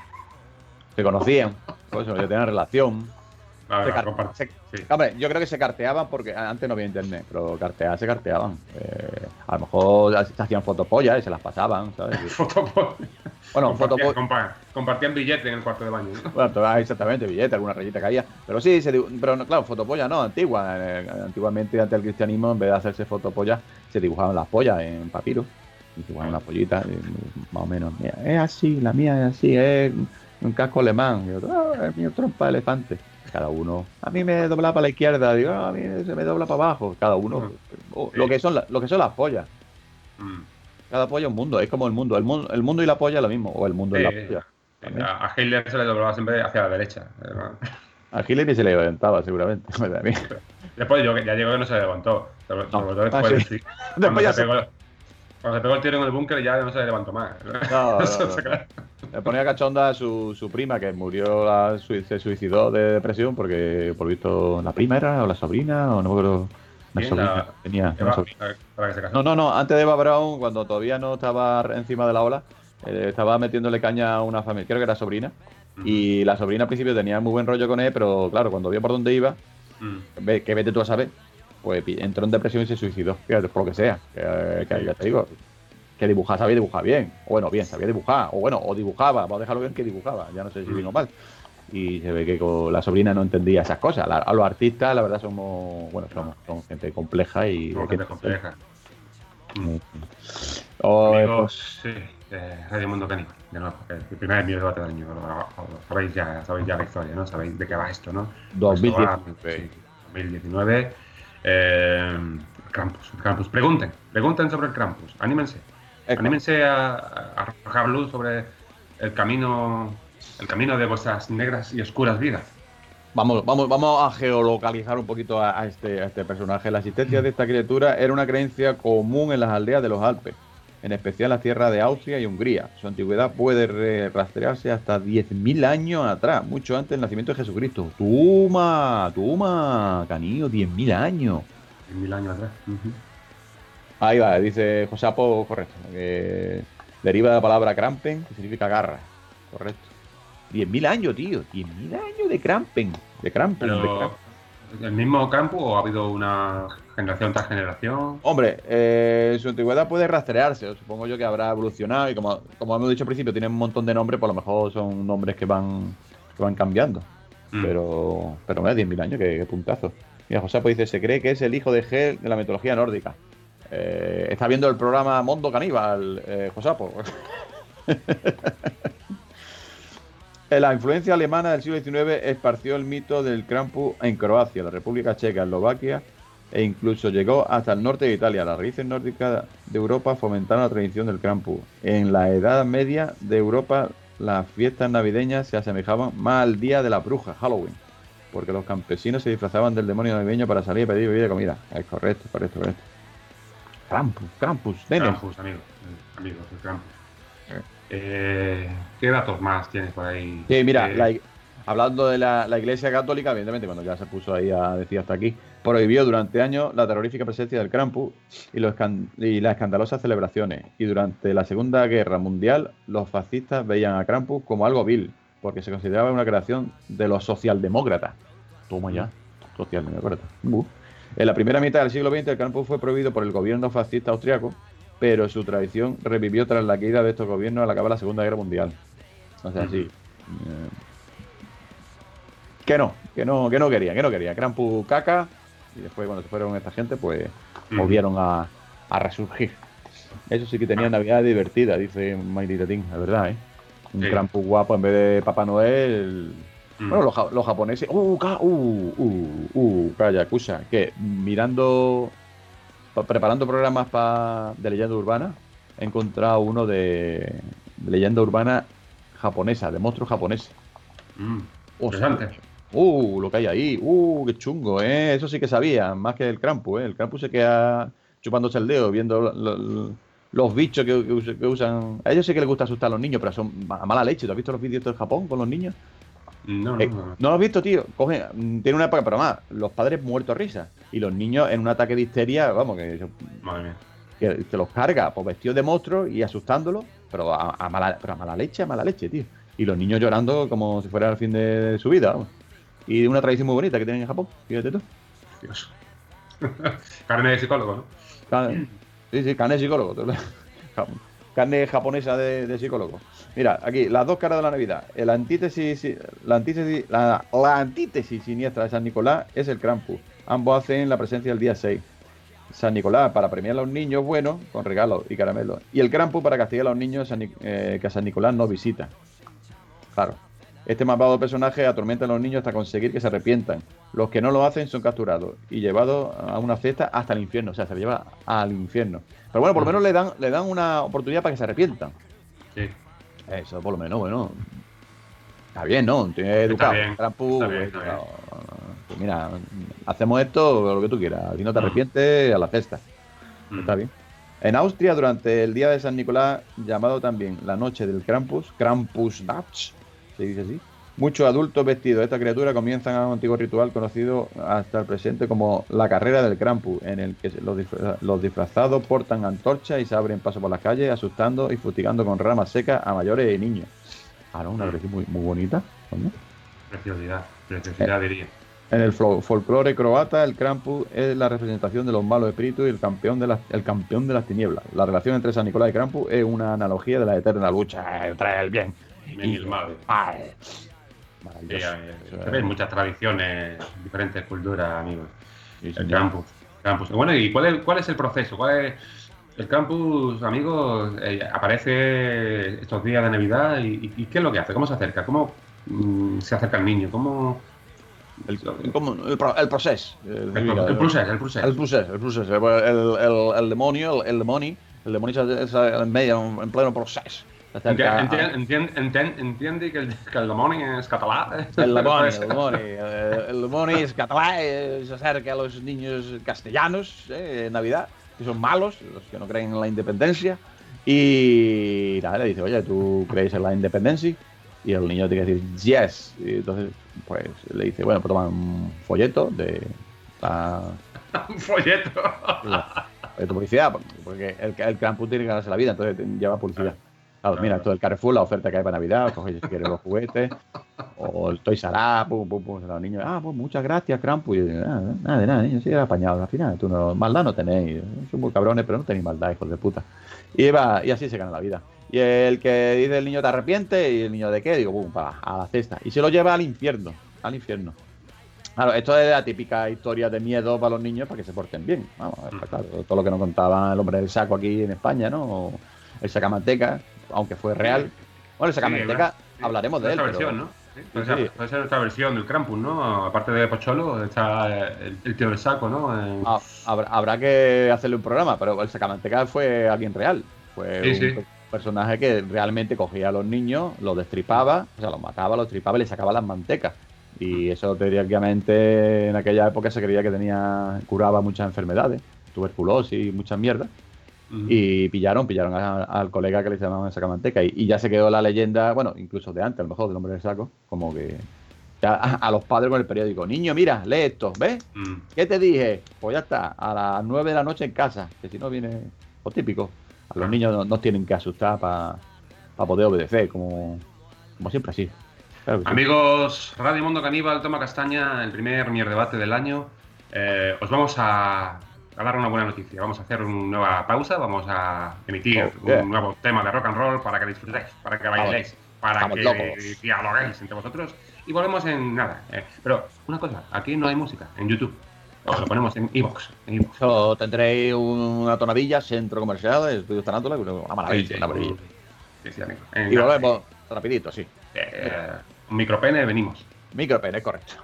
Se conocían, por eso, ya tenían relación. La Se verdad, car- compar- se- sí. Hombre, yo creo que se carteaban porque antes no había internet, pero cartear se carteaban. Eh, a lo mejor se hacían fotopollas y se las pasaban, ¿sabes? Fotopo- Bueno, compartían, fotopollas. compa- compartían billetes en el cuarto de baño, ¿no? Bueno, te vas exactamente, billete, alguna rayita caía. Pero sí, se, dibu- pero no, claro, fotopolla no, antigua. Eh, antiguamente, antes del cristianismo, en vez de hacerse fotopollas, se dibujaban las pollas en papiro. Y dibujaban unas pollitas, y más o menos. Mira, es así, la mía es así, es un casco alemán. Y otro, ah, el mío trompa de elefante. Cada uno, a mí me dobla para la izquierda, digo, ah, a mí se me dobla para abajo. Cada uno, oh, lo, que son la- lo que son las pollas. Mm. Cada polla es un mundo, es como el mundo. El mundo, el mundo y la polla es lo mismo, o el mundo y la Sí. polla. También. A a Hitler se le doblaba siempre hacia la derecha. A Hitler ni se le levantaba, seguramente. A mí. Después yo, ya llegó que no se levantó. Sobre, No. sobre todo Ah, después. sí. sí. Cuando, Después ya se se- pegó, cuando se pegó el tiro en el búnker ya no se levantó más. No, no, Eso no. se quedó- Le ponía cachonda a su, su prima, que murió, la, sui- se suicidó de depresión porque, por visto, la prima era o la sobrina, o no me acuerdo. Una ¿Quién? sobrina. La- Tenía una Eva, sobrina. para que se casó. No, no, no. Antes de Eva Braun, cuando todavía no estaba encima de la ola, eh, estaba metiéndole caña a una familia. Creo que era sobrina. Ujú. Y la sobrina al principio tenía muy buen rollo con él, pero claro, cuando vio por dónde iba, Mm. ve- que vete tú a saber, pues pi- entró en depresión y se suicidó. Fíjate, por lo que sea. Que, que ya te digo, que dibujar sabía dibujar bien. O bueno, bien, sabía dibujar. O bueno, o dibujaba. Vamos a dejarlo bien que dibujaba. Ya no sé si bien o mal. Y se ve que con la sobrina no entendía esas cosas. La- a los artistas, la verdad, somos, bueno, somos, somos gente compleja y... Como gente compleja. Mm. O, eh, Amigos, sí, eh, Radio Mundo Caníbal, de nuevo, que el primer envío de debate del año, lo- lo- sabéis ya, sabéis ya la historia, ¿no? Sabéis de qué va esto, ¿no? dos mil Esto va- diecinueve. sí, dos mil diecinueve. Eh, Krampus, el Krampus. Pregunten, pregunten sobre el Krampus, anímense. Eco. Anímense a, a arrojar luz sobre el camino, el camino de vuestras negras y oscuras vidas. Vamos, vamos, vamos a geolocalizar un poquito a, a este, a este personaje. La existencia de esta criatura era una creencia común en las aldeas de los Alpes, en especial las tierras de Austria y Hungría. Su antigüedad puede re- rastrearse hasta diez mil años atrás, mucho antes del nacimiento de Jesucristo. ¡Tuma! ¡Tuma! Canillo, diez mil años. Mil años atrás. Ujú. Ahí va, dice Josapo, correcto. Que deriva de la palabra Krampen, que significa garra. Correcto. diez mil años, tío. diez mil años de Krampen. De Krampen. de Pero, Krampen. ¿el mismo campo o ha habido una generación tras generación? Hombre, eh, su antigüedad puede rastrearse. Supongo yo que habrá evolucionado y como, como hemos dicho al principio, tiene un montón de nombres, pues a lo mejor son nombres que van, que van cambiando. Mm. Pero, pero mira, diez mil años, qué, qué puntazo. Mira, Josapo dice, se cree que es el hijo de Hel de la mitología nórdica. Eh, está viendo el programa Mondo Caníbal, eh, Josapo. La influencia alemana del siglo diecinueve esparció el mito del Krampus en Croacia, la República Checa, Eslovaquia e incluso llegó hasta el norte de Italia. Las raíces nórdicas de Europa fomentaron la tradición del Krampus. En la Edad Media de Europa, las fiestas navideñas se asemejaban más al día de la bruja, Halloween, porque los campesinos se disfrazaban del demonio navideño para salir a pedir bebida y comida. Es correcto, correcto, correcto. Krampus, Krampus, nene. Krampus, amigo. eh, Amigos, el Krampus. Eh, ¿Qué datos más tienes por ahí? Sí, mira, Eh, la ig- hablando de la, la Iglesia Católica, evidentemente, cuando ya se puso ahí a decir hasta aquí, prohibió durante años la terrorífica presencia del Krampus y, los escan- y las escandalosas celebraciones. Y durante la Segunda Guerra Mundial, los fascistas veían a Krampus como algo vil, porque se consideraba una creación de los socialdemócratas. Toma ya, socialdemócratas. Uh. En la primera mitad del siglo veinte, el Krampus fue prohibido por el gobierno fascista austriaco, pero su tradición revivió tras la caída de estos gobiernos al acabar la Segunda Guerra Mundial. O sea, sí. eh, que no, que no, que no quería, que no quería. Krampus caca, y después cuando se fueron esta gente, pues Mm. volvieron a, a resurgir. Eso sí que tenía Navidad divertida, dice Mighty Tatín, es verdad, ¿eh? Un Sí. Krampus guapo en vez de Papá Noel. Mm. Bueno, los, ja- los japoneses. Uh, ca- uh, uh, uh, calla, escucha, que mirando, pa- preparando programas pa- de leyenda urbana, he encontrado uno de, de leyenda urbana japonesa, de monstruos japoneses. Mm. Hostia. Interesante. Uh, lo que hay ahí. Uh, qué chungo, ¿eh? Eso sí que sabía, más que el Krampus, ¿eh? El Krampus se queda chupándose el dedo, viendo lo- lo- los bichos que, que us- que usan. A ellos sí que les gusta asustar a los niños, pero son a mala leche. ¿Tú has visto los vídeos de Japón con los niños? No, no, Eh, no. ¿No lo has visto, tío? Cogen, mm, tiene una época, pero más, los padres muertos a risa. Y los niños en un ataque de histeria, vamos, que, Madre mía. que te los carga, pues vestidos de monstruos y asustándolos, pero a, a mala, pero a mala leche, a mala leche, tío. Y los niños llorando como si fuera el fin de su vida, vamos. Y una tradición muy bonita que tienen en Japón, fíjate tú. Dios. Carne de psicólogo, ¿no? Carne- sí, sí, carne de psicólogo. Ja- Carne japonesa de, de psicólogo. Mira, aquí, las dos caras de la Navidad. El antítesis, la antítesis, la, la antítesis siniestra de San Nicolás es el Krampus. Ambos hacen la presencia el día seis. San Nicolás para premiar a los niños buenos con regalos y caramelos. Y el Krampus para castigar a los niños San Ni- eh, que a San Nicolás no visita. Claro. Este malvado personaje atormenta a los niños hasta conseguir que se arrepientan. Los que no lo hacen son capturados y llevados a una cesta hasta el infierno. O sea, se le lleva al infierno. Pero bueno, por lo menos le dan, le dan una oportunidad para que se arrepientan. Sí. Eso, por lo menos, bueno. Está bien, ¿no? Tiene educado. bien, Krampus, está bien, está pues, pues mira, hacemos esto, lo que tú quieras. Si no te arrepientes, a la cesta. Mm. Está bien. En Austria, durante el día de San Nicolás, llamado también la noche del Krampus, Krampusnacht, se dice así, muchos adultos vestidos de esta criatura comienzan un antiguo ritual conocido hasta el presente como la carrera del Krampus, en el que los, disfra- los disfrazados portan antorchas y se abren paso por las calles, asustando y fustigando con ramas secas a mayores y niños. Ah, no, una tradición muy, muy bonita. Coño. Preciosidad. Preciosidad, diría. En el flo- folclore croata, el Krampus es la representación de los malos espíritus y el campeón de las, el campeón de las tinieblas. La relación entre San Nicolás y Krampus es una analogía de la eterna lucha entre el bien Bien y el mal. mal. Sí, Maravilloso. eh, Eso se es- ven muchas tradiciones, diferentes culturas, amigos. sí, El señor. campus. campus. Bueno, ¿y cuál es, cuál es el proceso? ¿Cuál es el campus, amigos? Eh, aparece estos días de Navidad y, y ¿qué es lo que hace? ¿Cómo se acerca? ¿Cómo mm, se acerca el niño? ¿Cómo...? El, ¿cómo? el, pro- el proceso. El, El, pro- el proceso, el proceso. El proceso, el proceso. El, el, el- el demonio, el, el demonio, el demonio está- está en medio, en pleno proceso. Se acerca a- Entiende, entiende, entiende, entiende que, el, que el demoni es catalán. El demoni, el demoni. Eh, El demoni es catalán, eh, se acerca a los niños castellanos eh, en Navidad, que son malos, los que no creen en la independencia. Y nada, le dice, oye, ¿tú crees en la independencia? Y el niño tiene que decir, yes. Y entonces, pues le dice, bueno, pues toma un folleto de la, Un folleto. la- de tu publicidad, porque el, el Krampus tiene que ganarse la vida, entonces te- lleva publicidad. Claro, mira, esto del Carrefour, la oferta que hay para Navidad, coge si quieres los juguetes, o el Toys R Us, pum, pum, pum, los niños, ah, pues muchas gracias, Krampus. Y yo, nada, nada, de nada, niños, sí, era apañado, al final, tú no, maldad no tenéis, son muy cabrones, pero no tenéis maldad, hijos de puta. Y, va, y así se gana la vida. Y el que dice el niño te arrepiente, y el niño de qué, digo, pum, pa, a la cesta. Y se lo lleva al infierno, al infierno. Claro, esto es la típica historia de miedo para los niños para que se porten bien. Vamos, está claro, todo lo que nos contaba el hombre del saco aquí en España, ¿no? O el sacamanteca, aunque fue real. Bueno, el sacamanteca, Sí, sí. hablaremos de él. Esta pero- versión, ¿no? Sí, puede, Sí, ser, sí. puede ser otra versión del Krampus, ¿no? Aparte de Pocholo, está el, el tío del saco, ¿no? Eh, Ah, habrá, habrá que hacerle un programa, pero el sacamanteca fue alguien real. Fue Sí, un sí. pe- personaje que realmente cogía a los niños, los destripaba, o sea, los mataba, los destripaba y les sacaba las mantecas. Y eso teóricamente en aquella época se creía que tenía curaba muchas enfermedades, tuberculosis y muchas mierdas. mm. Y pillaron, pillaron a- al colega que le llamaban sacamanteca. Y, y ya se quedó la leyenda, bueno, incluso de antes, a lo mejor del hombre del saco, como que ya a, a los padres con el periódico, niño, mira, lee esto, ¿ves? Mm. ¿Qué te dije? Pues ya está, a las nueve de la noche en casa, que si no viene, lo típico. A los niños no- nos tienen que asustar para poder obedecer, como, como siempre así. Claro que sí. Amigos, Radio Mundo Caníbal, toma castaña, el primer mierdebate del año. Eh, os vamos a, a dar una buena noticia. Vamos a hacer una nueva pausa, vamos a emitir Oh, yeah. un nuevo tema de rock and roll para que disfrutéis, para que bailéis, para estamos que locos. dialoguéis entre vosotros. Y volvemos en nada. eh. Pero una cosa, aquí no hay música, en YouTube. Os lo ponemos en iVoox. En iVoox. Solo tendréis una tonadilla, centro comercial, estudios Tarántula, una maravilla, Sí, sí, una maravilla. sí, sí, amigo. En Y nada, volvemos rapidito, sí. eh, un micropene, venimos. Micropene, correcto.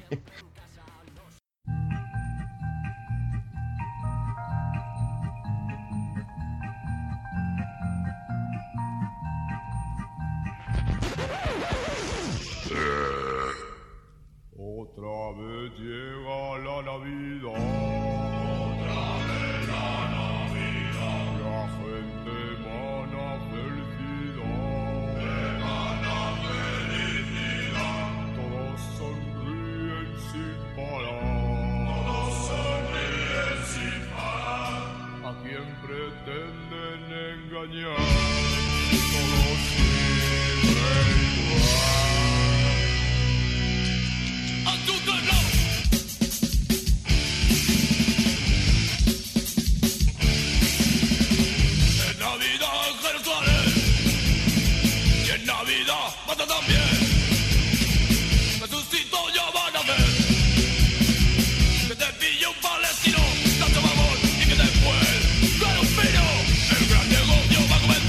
Otra vez llega la Navidad. Otra vez la Navidad. La gente emana felicidad. Emana felicidad. Todos sonríen sin parar. Todos sonríen sin parar. ¿A quién pretenden engañar? Todos siempre igual. En Navidad en Jerusalén y en Navidad mata también. Jesucito ya van a ver que te pille un palestino, tanto amor y que después, claro, pero el gran negocio va a comenzar.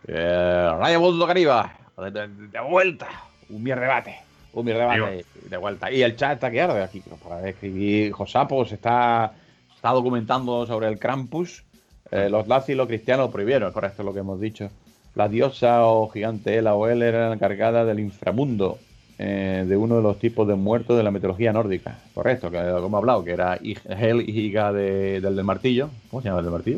Eh, Radio Mundo Cariba, de, de, de vuelta. Un mierdebate. Un mierdebate de vuelta. Y el chat está que arde aquí. Para escribir, Josapo se está, está documentando sobre el Krampus. Eh, los nazis y los cristianos lo prohibieron, correcto es lo que hemos dicho. La diosa o gigante Ela o El era la encargada del inframundo, eh, de uno de los tipos de muertos de la mitología nórdica. Correcto, que como hemos hablado, que era Hel, hija de, del del martillo. ¿Cómo se llama el del martillo?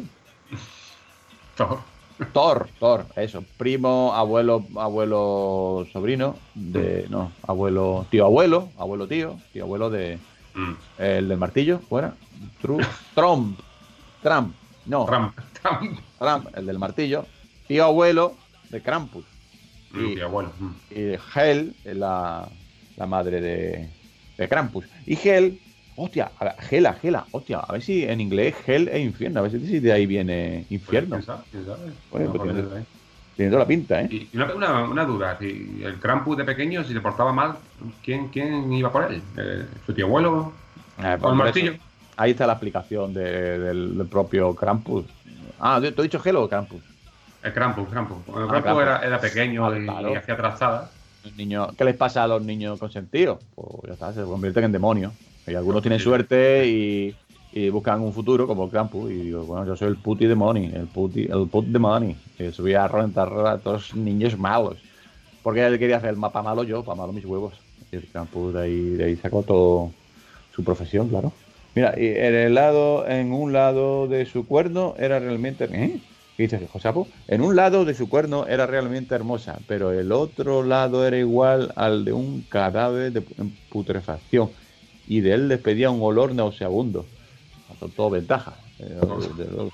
Thor. Thor, Thor, eso. Primo, abuelo, abuelo, sobrino, de. No, abuelo, tío, abuelo, abuelo, tío, tío, abuelo de. Mm. El del martillo, fuera. Tru, Trump, Trump, no. Trump. Trump. Trump, el del martillo. Tío abuelo de Krampus. Mm, Y, tío, bueno. Mm. y Hel es la, la madre de, de Krampus. Y Hel, hostia, a ver, Hela, Hela, hostia, a ver si en inglés Hel es infierno, a ver si de ahí viene infierno. ¿Quién sabe? ¿Quién sabe? Bueno, No, pues por tiene- eso, ¿eh? Tiene toda la pinta, ¿eh? Y y una, una, una duda, si el Krampus de pequeño, si se portaba mal, ¿quién, quién iba por él? Eh, ¿Su tío abuelo? Eh, ¿O por el eso, martillo? ahí está la explicación de- del, del propio Krampus. Ah, ¿te, te he dicho Hel o Krampus? El Krampus, Krampus. Cuando el Ah, Krampus Krampus. era, era pequeño Vale, y, claro. y hacía trazadas. Los niños, ¿qué les pasa a los niños consentidos? Pues ya está, se convierten en demonios. Y algunos tienen suerte y, y buscan un futuro como el Krampus. Y digo, bueno, yo soy el puti demoni, el puti, el put demoni. Que subí a rentar a todos los niños malos. Porque él quería hacer el mapa malo yo, para malo mis huevos. Y el Krampus de ahí, de ahí sacó todo su profesión, claro. Mira, y en el lado, en un lado de su cuerno era realmente. ¿Eh? ¿Qué dices, Josapo? En un lado de su cuerno era realmente hermosa, pero el otro lado era igual al de un cadáver de pu- en putrefacción. Y de él despedía un olor nauseabundo. Son todo ventajas. Eh, de- de-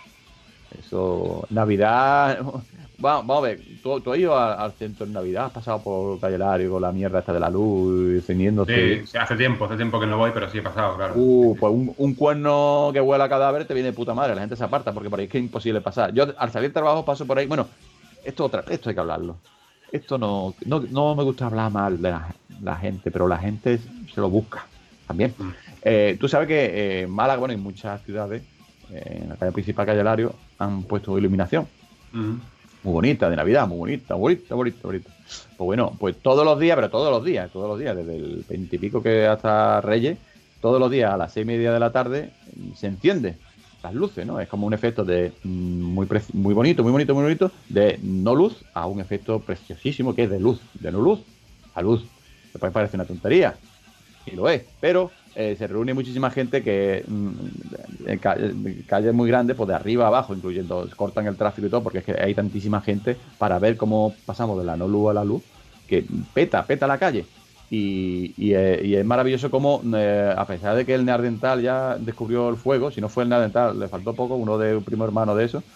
Eso. Navidad. Vamos, vamos a ver. ¿Tú, tú has ido al, al centro en Navidad? ¿Has pasado por Calle Lario con la mierda esta de la luz, encendiéndose? Sí, sí, hace tiempo, hace tiempo que no voy, pero sí he pasado, claro. Uh, pues un, un cuerno que huele a cadáver te viene de puta madre. La gente se aparta porque por ahí es que es imposible pasar. Yo al salir del trabajo paso por ahí. Bueno, esto otra, esto hay que hablarlo. Esto no, no, no me gusta hablar mal de la, la gente, pero la gente se lo busca también. Mm. Eh, tú sabes que eh, en Málaga, bueno, en muchas ciudades, eh, en la calle principal, Calle Lario, han puesto iluminación. Mm. Muy bonita, de Navidad, muy bonita, bonita, bonita, bonita. Pues bueno, pues todos los días, pero todos los días, todos los días, desde el veintipico que hasta Reyes, todos los días a las seis y media de la tarde se enciende las luces, ¿no? Es como un efecto de mm, muy preci- muy bonito, muy bonito, muy bonito, de no luz a un efecto preciosísimo que es de luz, de no luz a luz. Después parece una tontería, y lo es, pero eh, se reúne muchísima gente que mm, en ca- en calles muy grandes, pues de arriba a abajo, incluyendo, cortan el tráfico y todo, porque es que hay tantísima gente para ver cómo pasamos de la no luz a la luz, que peta, peta la calle. Y, y, eh, y es maravilloso como, eh, a pesar de que el neandertal ya descubrió el fuego, si no fue el neandertal, le faltó poco, uno de un primo hermano de eso,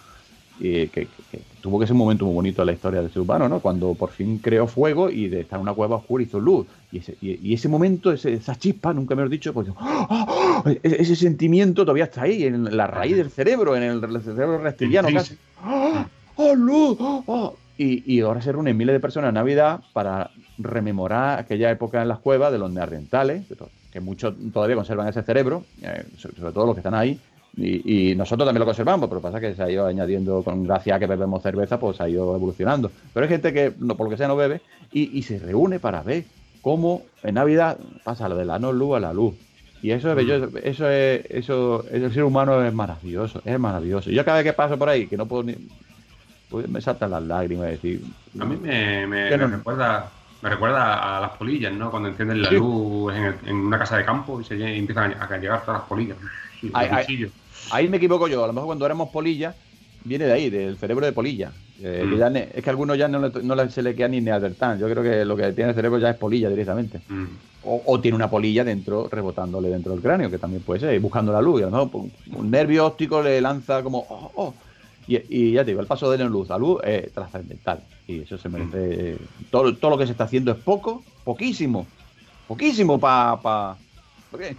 y que, que- que tuvo que ser un momento muy bonito en la historia del ser humano, ¿no? Cuando por fin creó fuego y de estar en una cueva oscura hizo luz. Y ese, y, y ese momento, ese- esa chispa, nunca me lo he dicho, pues ¡oh! ¡Oh! ese, ese sentimiento todavía está ahí, en la raíz del cerebro, en el, el cerebro reptiliano casi. ¡Oh! ¡Oh, luz! ¡Oh! ¡Oh! Y, y ahora se reúnen miles de personas en Navidad para rememorar aquella época en las cuevas de los neandertales, que muchos todavía conservan ese cerebro, eh, sobre, sobre todo los que están ahí. Y, y nosotros también lo conservamos, pero pasa que se ha ido añadiendo, con gracia a que bebemos cerveza, pues se ha ido evolucionando. Pero hay gente que, no, por lo que sea, no bebe y, y se reúne para ver cómo en Navidad pasa lo de la no luz a la luz. Y eso es bello, eso es, eso, el ser humano es maravilloso, es maravilloso. Y yo cada vez que paso por ahí, que no puedo ni, pues me saltan las lágrimas, es decir, A mí me, me, Yo me no- recuerda me recuerda a las polillas, ¿no? Cuando encienden la Sí. luz en, el- en una casa de campo y, se, lle- y empiezan a, a llegar todas las polillas. Sí, Ay, los ay. bichillos. ahí me equivoco yo, a lo mejor cuando éramos polilla, viene de ahí, del cerebro de polilla. Eh, Mm. que ya ne- es que a algunos ya no, le, no le- se le queda ni neandertal. Yo creo que lo que tiene el cerebro ya es polilla directamente. Mm. O, o tiene una polilla dentro, rebotándole dentro del cráneo, que también puede ser, y buscando la luz. Y a lo mejor pues, un nervio óptico le lanza como, oh, oh. Y, y ya te digo, el paso de la luz a luz es trascendental. Y eso se merece. eh, todo, todo lo que se está haciendo es poco, poquísimo. Poquísimo para. Pa, porque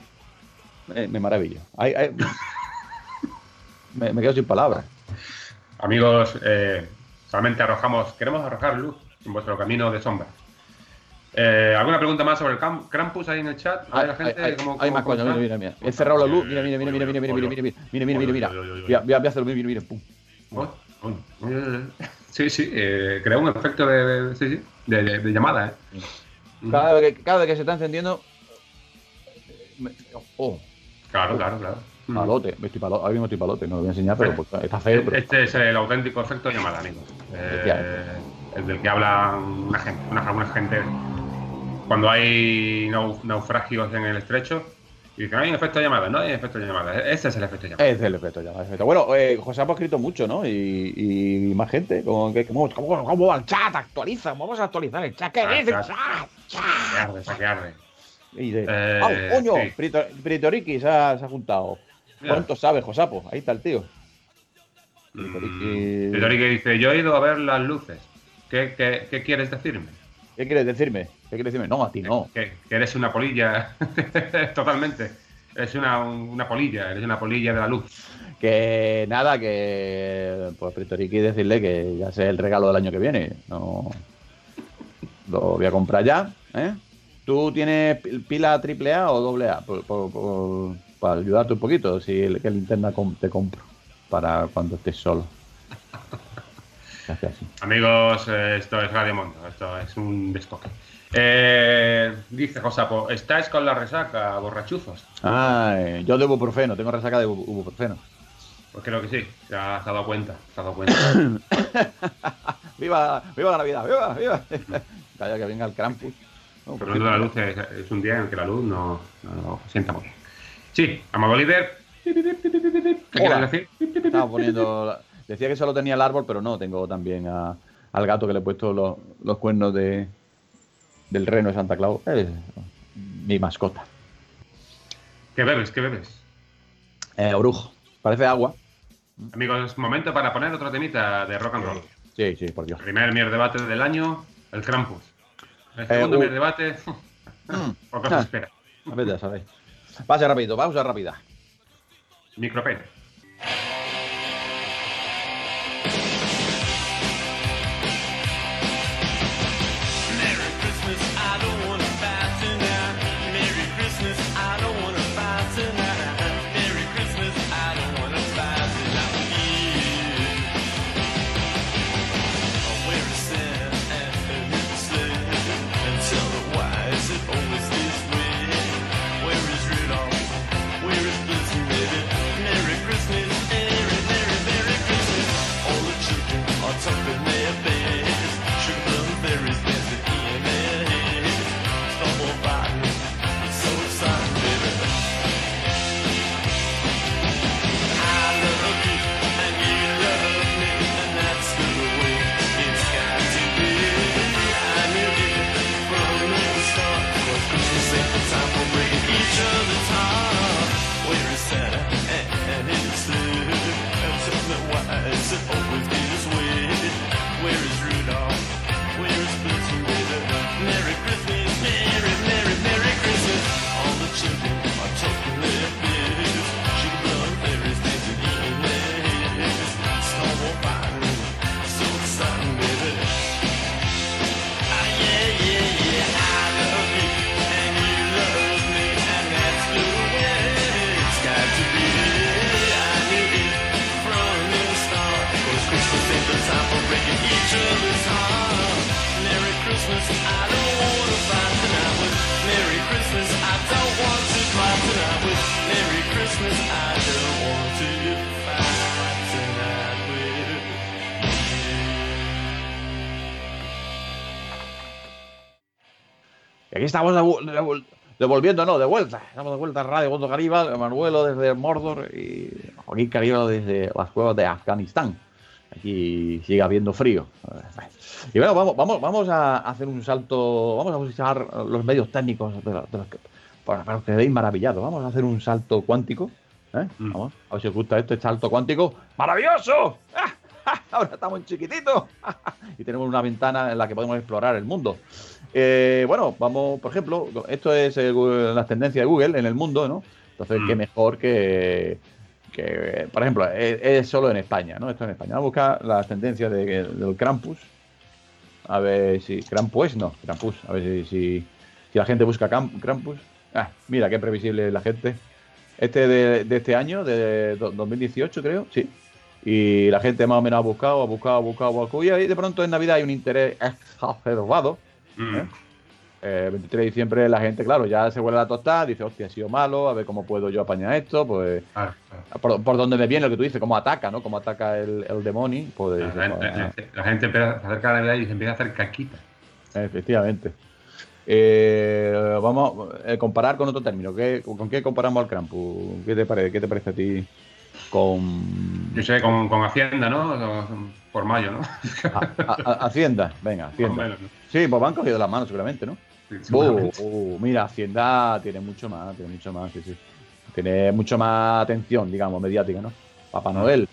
me, me maravillo. Hay- hay- me, me quedo sin palabras. Amigos, eh, solamente arrojamos, queremos arrojar luz en vuestro camino de sombra. Eh, ¿Alguna pregunta más sobre el cam- Krampus ahí en el chat? A ver, la Hay, gente, hay- ¿cómo- hay cómo- más cómo cosas, mira, está? mira, mira. He cerrado la luz, mira, mira, mira, mira, mira, mira, mira, mira, mira, mira, mira, mira, mira. Voy a, voy a hacerlo, mira, mira, pum. Uy, uy, uy, uy, uy. Sí, sí, eh, crea un efecto de, de, sí, sí, de, de, de llamada, ¿eh? Cada vez que, cada vez que se está encendiendo... me- oh, Claro, claro, claro. palote, me estoy palote, ahora mismo estoy palote, no lo voy a enseñar, pero pues, está feo. Pero... Este es el auténtico efecto llamada, amigos. Eh, el del que habla una gente, una, una gente cuando hay nau, naufragios en el estrecho y dicen, no hay un efecto llamada, no hay efecto llamada. Ese es el efecto llamada. Es el efecto llamada. Efecto. Bueno, eh, José ha escrito mucho, ¿no? Y, y más gente. Como que, ¿cómo, cómo, ¿Cómo va el chat? Actualiza, vamos a actualizar el chat. ¿Qué Ah, dice el chat. chat? Chat. Que arde, que arde. Y de, Eh, ¡au, coño! sí. Prito, Pritoriki se ha, se ha juntado. Mira. ¿Cuánto sabe, Josapo? Ahí está el tío. Mm, Pritori que dice, yo he ido a ver las luces. ¿Qué, qué, qué quieres decirme? ¿Qué quieres decirme? ¿Qué quieres decirme? No, a ti no. Que, que eres una polilla. Totalmente. Eres una, una polilla, eres una polilla de la luz. Que nada, que pues Pritoriki decirle que ya sé el regalo del año que viene. No lo voy a comprar ya, ¿eh? ¿Tú tienes pila triple A o doble A? Por, por, por, para ayudarte un poquito, si el, que linterna com, te compro para cuando estés solo. Gracias. Amigos, eh, esto es Radio Mundo, esto es un descoque. Eh, dice Josapo, ¿estáis con la resaca, borrachuzos? Ay, yo de ibuprofeno, tengo resaca de ibuprofeno. Pues creo que sí, se ha, se ha dado cuenta, se ha dado cuenta. ¡Viva, viva la Navidad! ¡Viva, viva! Calla, que venga el Krampus. No, Pero de la luz es, es un día en el que la luz no, no, no se sienta muy bien. Sí, amado líder. ¿Qué quieres decir? Estaba poniendo... Decía que solo tenía el árbol, pero no, tengo también a, al gato que le he puesto los, los cuernos de del reno de Santa Claus. Es mi mascota. ¿Qué bebes? ¿Qué bebes? Eh, orujo. Parece agua. Amigos, es momento para poner otro temita de rock and roll. Sí, sí, por Dios. Primer Mier Debate del año, el Krampus. El segundo Eh, uh, Mier Debate, ¿por qué os ah. espera? A ver, ya sabéis. Pase rápido, pausa rápida. Micropene. Merry Christmas, I don't wanna fight tonight. Merry Christmas, I don't wanna fight tonight. Merry Christmas, I don't wanna fight tonight with you. Where is Santa and who's the sled? And tell me why is it always this way? Where is Rudolph? Where is Blitzen, baby? Merry Christmas, Merry, Merry, Merry Christmas. All the children are tucked in their beds. Sugar plum berries dancing in their heads. Stumble fighting, it's so exciting, baby. I love you, and you love me, and that's the way it's got to be. I knew it from the start, 'cause Christmas ain't the time for breaking each other's heart. Where is Santa and, and his sled? And tell me why is it always this way? Where is Rudolph? Where is Blitzen, baby? Merry Christmas, Merry, Merry, Merry Christmas. All the children are talking their biz. Sugar plum berries dancing in their heads. Snowball fighting, so exciting, baby. Ah, yeah, yeah, yeah, I love you, and you love me, and that's the way it's got to be. I knew it from the start, 'cause Christmas ain't the time for breaking each other's heart. Merry Christmas, I don't wanna fight tonight with. Merry Christmas, I don't want to fight tonight with. Merry Christmas, I don't want to fight tonight with. Y aquí estamos devu- devu- devolviendo, no, de vuelta. Estamos de vuelta a Radio Mundo Cariba. Manuelo desde Mordor y Joaquín Cariba desde las cuevas de Afganistán. Aquí sigue habiendo frío. Y bueno, vamos, vamos, vamos a hacer un salto. Vamos a utilizar los medios técnicos de los, de los que, para, para que quedéis maravillados. Vamos a hacer un salto cuántico. ¿eh? Mm. Vamos, a ver si os gusta este salto cuántico. ¡Maravilloso! ¡Ah! ¡Ah! Ahora estamos en chiquitito y tenemos una ventana en la que podemos explorar el mundo. Eh, bueno, vamos, por ejemplo, esto es eh, Google- las tendencias de Google en el mundo, ¿no? Entonces, Mm. qué mejor que, que, por ejemplo, es, es solo en España, ¿no? Esto en España. Vamos a buscar las tendencias de- del Krampus. A ver si... Krampus, no, Krampus. A ver si, si, si la gente busca Cam- Krampus. Ah, mira, qué previsible es la gente. Este de, de este año, de do- dos mil dieciocho, creo, sí. Y la gente más o menos ha buscado, ha buscado, ha buscado, ha buscado. Y ahí de pronto en Navidad hay un interés exacerbado. Mm. ¿eh? Eh, veintitrés de diciembre la gente, claro, ya se huele la tostada, dice, hostia, ha sido malo, a ver cómo puedo yo apañar esto, pues Claro, claro. por, por donde me viene lo que tú dices, cómo ataca, ¿no? Cómo ataca el, el demonio, pues La, dice, gente- pues, la gente- la gente empieza a acerca de Navidad y se empieza a hacer caquita. efectivamente. Eh, vamos a eh, comparar con otro término. ¿Qué, ¿Con qué comparamos al Krampus? ¿Qué te parece, qué te parece a ti con Yo sé, con, con Hacienda, ¿no? Por mayo, ¿no? a- a- a- Hacienda? Venga, Más o Hacienda. menos, ¿no? Sí, pues van cogido las manos seguramente, ¿no? Sí, Uh, seguramente. uh, mira, Hacienda tiene mucho más, tiene mucho más, sí, sí. Tiene mucho más atención, digamos, mediática, ¿no? Papá Noel.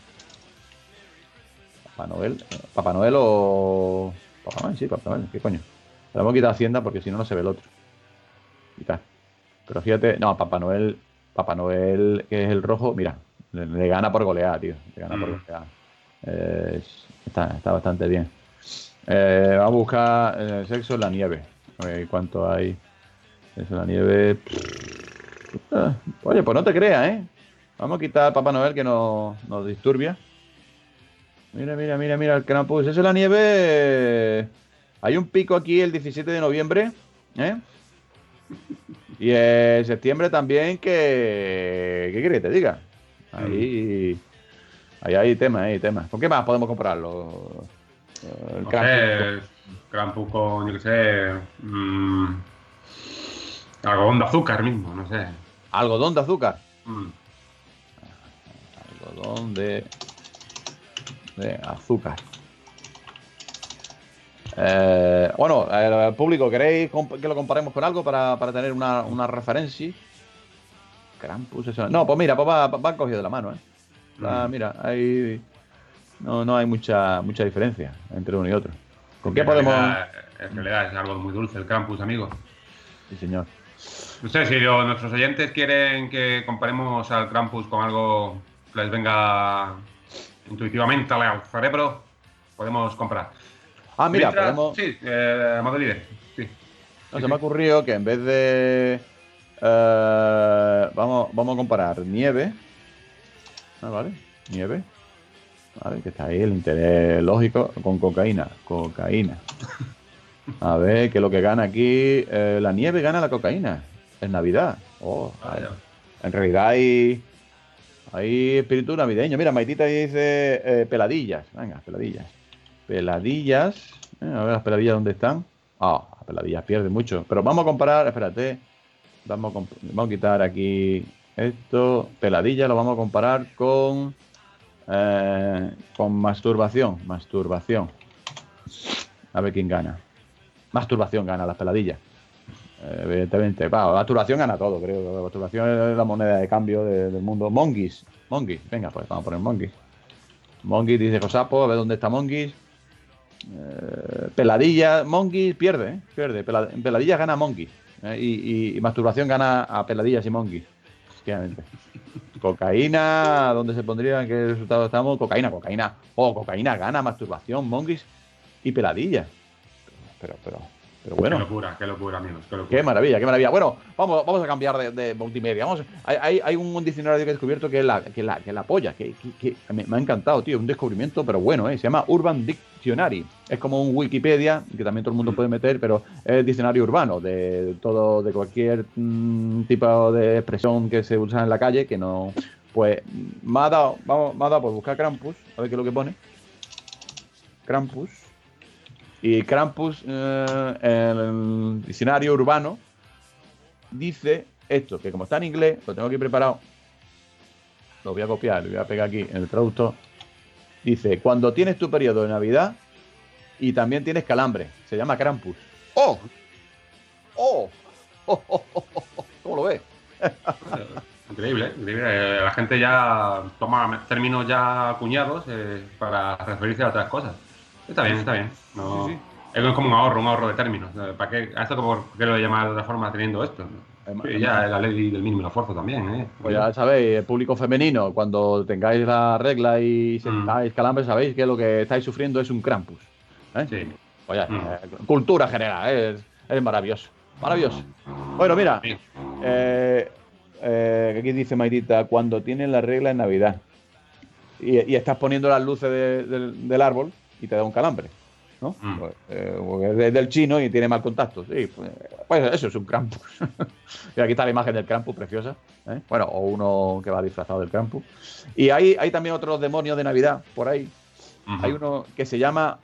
Papá Noel. eh, Papá Noel o. Papá Noel, sí, Papá Noel, ¿qué coño? Le hemos quitado Hacienda porque si no, no se ve el otro. Quitar. Pero fíjate, no, Papá Noel, Papá Noel, que es el rojo, mira, le, le gana por goleada, tío. Le gana por Mm. goleada. Eh, está, está bastante bien. Eh, vamos a buscar eh, sexo en la nieve. A ver cuánto hay. Sexo en la nieve. Ah, oye, pues no te creas, ¿eh? Vamos a quitar a Papá Noel que nos, nos disturbia. Mira, mira, mira, mira el Krampus. Sexo en la nieve. Hay un pico aquí el diecisiete de noviembre, ¿eh? Y en septiembre también que... ¿Qué quieres que te diga? Ahí... Ahí hay temas, hay temas. ¿Con qué más podemos comprarlo? El No Krampus. sé, Krampus con, yo qué sé, mm, algodón de azúcar mismo, no sé. Algodón de azúcar. Mm. Algodón de... de azúcar. Eh, bueno, el público, ¿queréis comp- que lo comparemos con algo para, para tener una, una referencia? Krampus, eso. No, pues mira, pues va, va cogido de la mano, ¿eh? Ah, Mm. mira, hay... No, no hay mucha, mucha diferencia entre uno y otro. ¿Con qué En podemos...? realidad- En realidad es algo muy dulce el Krampus, amigo. Sí, señor. No sé si lo- nuestros oyentes quieren que comparemos al Krampus con algo que les venga intuitivamente al cerebro, podemos comprar. Ah, mira, Mientras- podemos... Sí, eh, modo líder. Sí. No, Sí, se me ha sí. ocurrido que en vez de... eh, vamos, vamos a comparar nieve. Ah, vale, nieve. Vale, que está ahí el interés lógico con cocaína. Cocaína. A ver, que lo que gana aquí... eh, la nieve gana la cocaína. Es Navidad. Oh, Vaya. en realidad hay... Hay espíritu navideño. Mira, Maitita dice eh, peladillas. Venga, peladillas. Peladillas. Eh, a ver las peladillas dónde están. Ah, las peladillas pierden mucho. Pero vamos a comparar, espérate. Vamos a, comp- vamos a quitar aquí esto. Peladillas lo vamos a comparar con eh, con masturbación. Masturbación. A ver quién gana. Masturbación gana las peladillas. Eh, evidentemente. Va, masturbación gana todo, creo. La masturbación es la moneda de cambio de- del mundo. Monguis. Monguis. Venga, pues vamos a poner Monguis. Monguis dice Josapo, a ver dónde está Monguis. Eh, Peladilla, Monguis pierde, ¿eh? Pierde. Pela- Peladilla gana a Monguis. ¿eh? Y, y- y masturbación gana a Peladillas y Monguis. Efectivamente. Cocaína, ¿dónde se pondría? ¿En qué resultado estamos? Cocaína, cocaína. Oh, cocaína gana masturbación, Monguis y Peladilla. Pero, pero, pero bueno. Qué locura, qué locura, amigos. Qué locura. Qué maravilla, qué maravilla. Bueno, vamos, vamos a cambiar de, de multimedia. Vamos, hay, hay, hay un diccionario que he descubierto que es la, que la, que la polla, que, que- que me, me ha encantado, tío. Un descubrimiento, pero bueno, ¿eh? Se llama Urban Dictionary. Es como un Wikipedia, que también todo el mundo puede meter, pero es diccionario urbano, de todo, de cualquier mm, tipo de expresión que se usa en la calle, que no. Pues me ha dado, vamos, me ha dado por buscar Krampus, a ver qué es lo que pone. Krampus. Y Krampus, eh, en el diccionario urbano, dice esto, que como está en inglés, lo tengo aquí preparado, lo voy a copiar, lo voy a pegar aquí en el traductor. Dice, cuando tienes tu periodo de Navidad y también tienes calambre, se llama Krampus. ¡Oh! ¡Oh! ¡Oh, oh, oh, oh, oh! ¿Cómo lo ves? Increíble, ¿eh? Increíble. Eh, La gente ya toma términos ya acuñados eh, para referirse a otras cosas. Está bien, está bien. No, Sí, Es como un ahorro, un ahorro de términos. Eh, ¿Para qué? ¿A esto por qué lo llamar de otra forma teniendo esto? Además- Sí, ya la ley del mínimo esfuerzo también, ¿eh? Pues ya sabéis, el público femenino, cuando tengáis la regla y Mm. sentáis calambre, sabéis que lo que estáis sufriendo es un Krampus. ¿eh? Sí. Pues ya, Mm. eh, cultura general, ¿eh? es, es maravilloso. Maravilloso. Bueno, mira, Sí. eh, eh, aquí dice Maitita, cuando tienen la regla en Navidad. y, y estás poniendo las luces de- del, del árbol y te da un calambre, ¿no? Mm. Pues, eh, porque es del chino y tiene mal contacto. Sí, pues, pues eso es un Krampus. Y aquí está la imagen del Krampus, preciosa. ¿eh? Bueno, o uno que va disfrazado del Krampus. Y hay, hay también otros demonios de Navidad por ahí. Ujú. Hay uno que se llama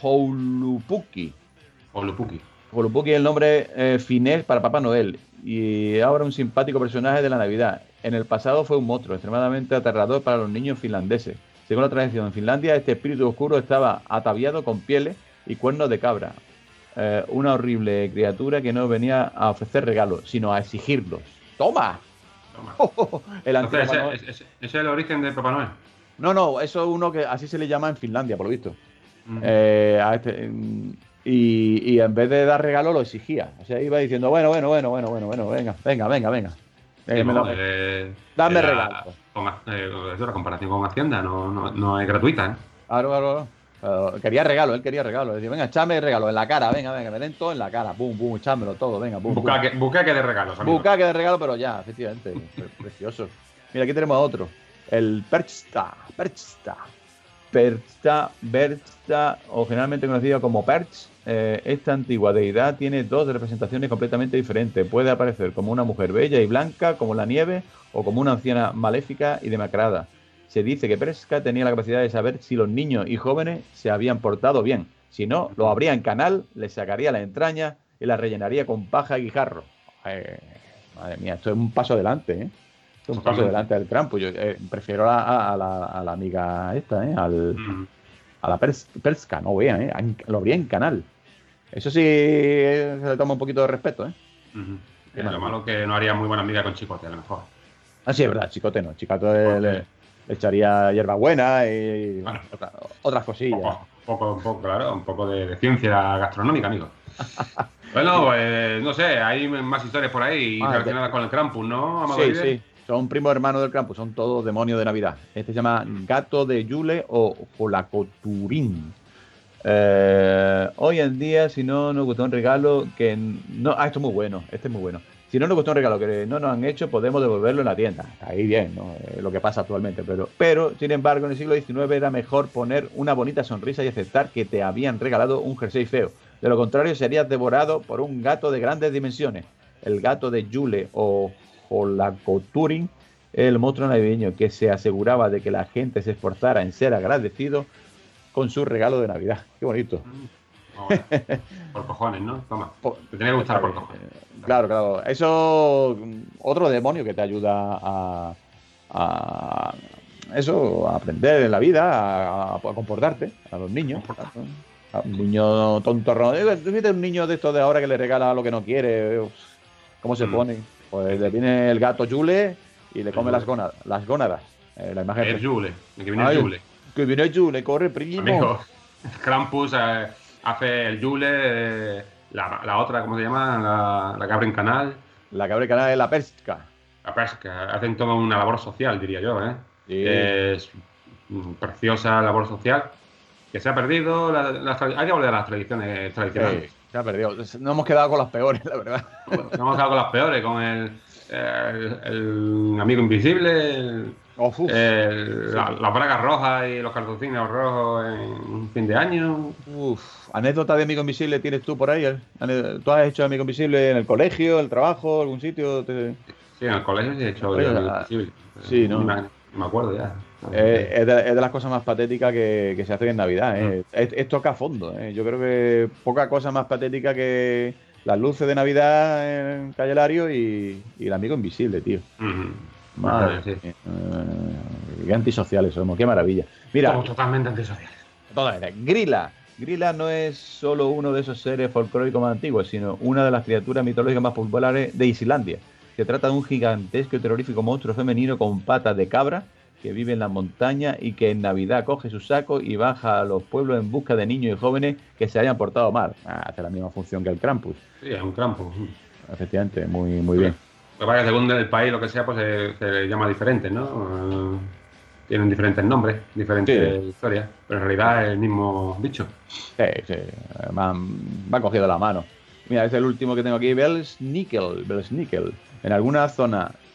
Joulupuki. Olupuki. Joulupuki es el nombre eh, finés para Papá Noel. Y ahora un simpático personaje de la Navidad. En el pasado fue un monstruo extremadamente aterrador para los niños finlandeses. Según la tradición, en Finlandia este espíritu oscuro estaba ataviado con pieles y cuernos de cabra. Eh, una horrible criatura que no venía a ofrecer regalos, sino a exigirlos. ¡Toma! Toma. El Entonces, antiguo ese, Noel. ese- ese es el origen de Papá Noel. No, no, eso es uno que así se le llama en Finlandia, por lo visto. Mm. Eh, a este, mm, y, y en vez de dar regalo lo exigía. O sea, iba diciendo, bueno, bueno, bueno, bueno, bueno, bueno, venga, venga, venga, venga. Sí, Eh, me no, lo- eh, dame eh, la- regalo. con- eh, eso, la comparación con Hacienda no, no, no es gratuita, ¿eh? Claro, claro, claro. Eh, quería regalo, él quería regalo. Decía, venga, echame regalo en la cara, venga, venga, me den todo en la cara. Pum, pum, echámelo todo, venga, pum. pum. Bucaque, bucaque de regalos, amigo. Bucaque de regalo, pero ya, efectivamente. Pre- Precioso. Mira, aquí tenemos a otro. El Perchta. Perchta. Perchta, Berchta, o generalmente conocido como Perch. Eh, esta antigua deidad tiene dos representaciones completamente diferentes. Puede aparecer como una mujer bella y blanca, como la nieve, o como una anciana maléfica y demacrada. Se dice que Perchta tenía la capacidad de saber si los niños y jóvenes se habían portado bien. Si no, lo abría en canal, les sacaría la entraña y la rellenaría con paja y guijarro. Eh, madre mía, esto es un paso adelante, ¿eh? Esto es un paso Totalmente. adelante del Krampus. Yo eh, prefiero a, a- a la, a la amiga esta, ¿eh? Al, Mm. a la Pers- Perska, no vean, ¿eh? En- Lo abría en canal. Eso sí, eh, se le toma un poquito de respeto, ¿eh? Ujú. Qué Eh, lo maravilla. malo que no haría muy buena amiga con Chicote, a lo mejor. Ah, sí, es verdad, Chicote no. Chicote le, le- le echaría hierbabuena y Bueno. otra- otras cosillas. Un poco, un poco, claro, un poco de, de ciencia gastronómica, amigo. Bueno, pues no sé, hay más historias por ahí Ah, relacionadas con el Krampus, ¿no, Amado Sí, Líder? sí. Son primos hermanos del Krampus, son todos demonios de Navidad. Este se llama Gato de Yule o Jolacoturín. Eh, hoy en día, si no nos gustó un regalo que no. Ah, esto es muy bueno, este es muy bueno. Si no nos gustó un regalo que no nos han hecho, podemos devolverlo en la tienda. Ahí bien, ¿no? Es lo que pasa actualmente. Pero, pero, sin embargo, en el siglo diecinueve era mejor poner una bonita sonrisa y aceptar que te habían regalado un jersey feo. De lo contrario, serías devorado por un gato de grandes dimensiones. El gato de Yule o Jolacoturín, el monstruo navideño que se aseguraba de que la gente se esforzara en ser agradecido con su regalo de Navidad. Qué bonito. Ahora, por cojones, ¿no? Toma. Po- Te tiene que gustar por cojones. Claro, claro. Eso, mm, otro demonio que te ayuda a, a- eso, a aprender en la vida, a, a comportarte, a los niños. Comportarte. A un niño tontorrón. Eh, ¿Tú viste un niño de estos de ahora que le regala lo que no quiere? Uf, ¿cómo se Mm. pone? Pues le viene el gato Yule y le come Yule. las gónadas. Las gónadas. Eh, la imagen Es Yule, el que viene Ay, es Yule. que viene Yule, corre, primo. Amigo, Krampus eh, hace el Yule, eh, la, la otra, ¿cómo se llama? La, la cabra en canal, La cabra canal es la pesca. la pesca. Hacen toda una labor social, diría yo, ¿eh? Sí. Es mm, preciosa labor social que se ha perdido. La, las tra- hay que volver a las tradiciones tradicionales. Sí, se ha perdido. No hemos quedado con las peores, la verdad. Nos hemos quedado con las peores, con el, el, el amigo invisible, el, Oh, uf. el- la- las bragas rojas y los calzoncines rojos en fin de año. Uf, anécdota de Amigo Invisible tienes tú por ahí. ¿eh? Ane- ¿Tú has hecho Amigo Invisible en el colegio, el trabajo, algún sitio? Te- Sí, en el colegio sí he hecho Oye, el amigo ah, invisible. sí, ¿no? Ni me, ni me acuerdo ya. Eh, es, de, es de las cosas más patéticas que, que se hacen en Navidad. ¿eh? Es, es toca a fondo. ¿eh? Yo creo que poca cosa más patética que las luces de Navidad en Calle Lario y, y el Amigo Invisible, tío. Ujú. Madre Sí. mía. Eh, qué antisociales somos, qué maravilla. Mira, Somos totalmente antisociales. todas maneras, Grilla. Grilla no es solo uno de esos seres folclóricos más antiguos, sino una de las criaturas mitológicas más populares de Islandia. Se trata de un gigantesco y terrorífico monstruo femenino con patas de cabra que vive en las montañas y que en Navidad coge su saco y baja a los pueblos en busca de niños y jóvenes que se hayan portado mal. Ah, hace la misma función que el Krampus. Sí, es un Krampus. Efectivamente, muy, muy bien. Lo que pasa es que según el país, lo que sea, pues se, se le llama diferente, ¿no? Eh, tienen diferentes nombres, diferentes Sí. historias, pero en realidad es el mismo bicho. Sí, sí, me han, me han cogido la mano. Mira, este es el último que tengo aquí, Belsnickel, Belsnickel. En alguna zona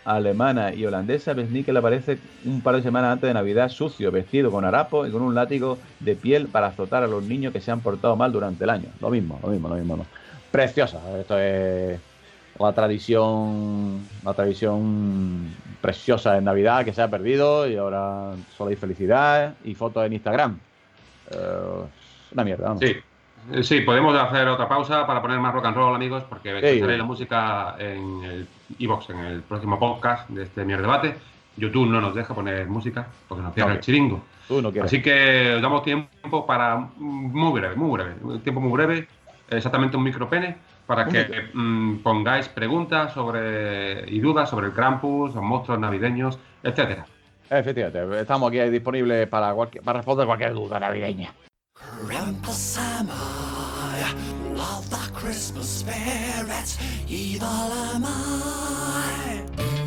alemana y holandesa, Besnickel aparece un par de semanas antes de Navidad sucio, vestido con harapo y con un látigo de piel para azotar a los niños que se han portado mal durante el año. Lo mismo, lo mismo, lo mismo. ¿no? Preciosa. Esto es la tradición, la tradición preciosa en Navidad que se ha perdido y ahora solo hay felicidad y fotos en Instagram. Eh, una mierda, vamos. Sí. Eh, Sí, podemos hacer otra pausa para poner más rock and roll, amigos, porque escucharé la música en el iVoox, en el próximo podcast de este Mier Debate. YouTube no nos deja poner música porque nos cierra No, el chiringo. Tú no quieres. Así que os damos tiempo para muy breve, muy breve, un tiempo muy breve, exactamente un micropene, para Un que micro. mm, pongáis preguntas sobre y dudas sobre el Krampus, los monstruos navideños, etcétera. Efectivamente, estamos aquí disponibles para, cualquier, para responder cualquier duda navideña. Krampus am I, of the Christmas spirit, evil am I.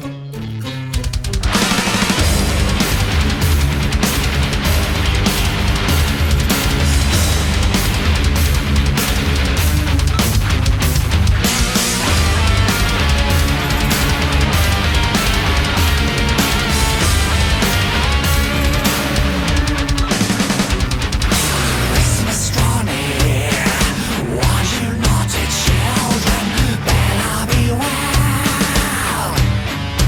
Christmas draw near, warn you naughty children, better beware.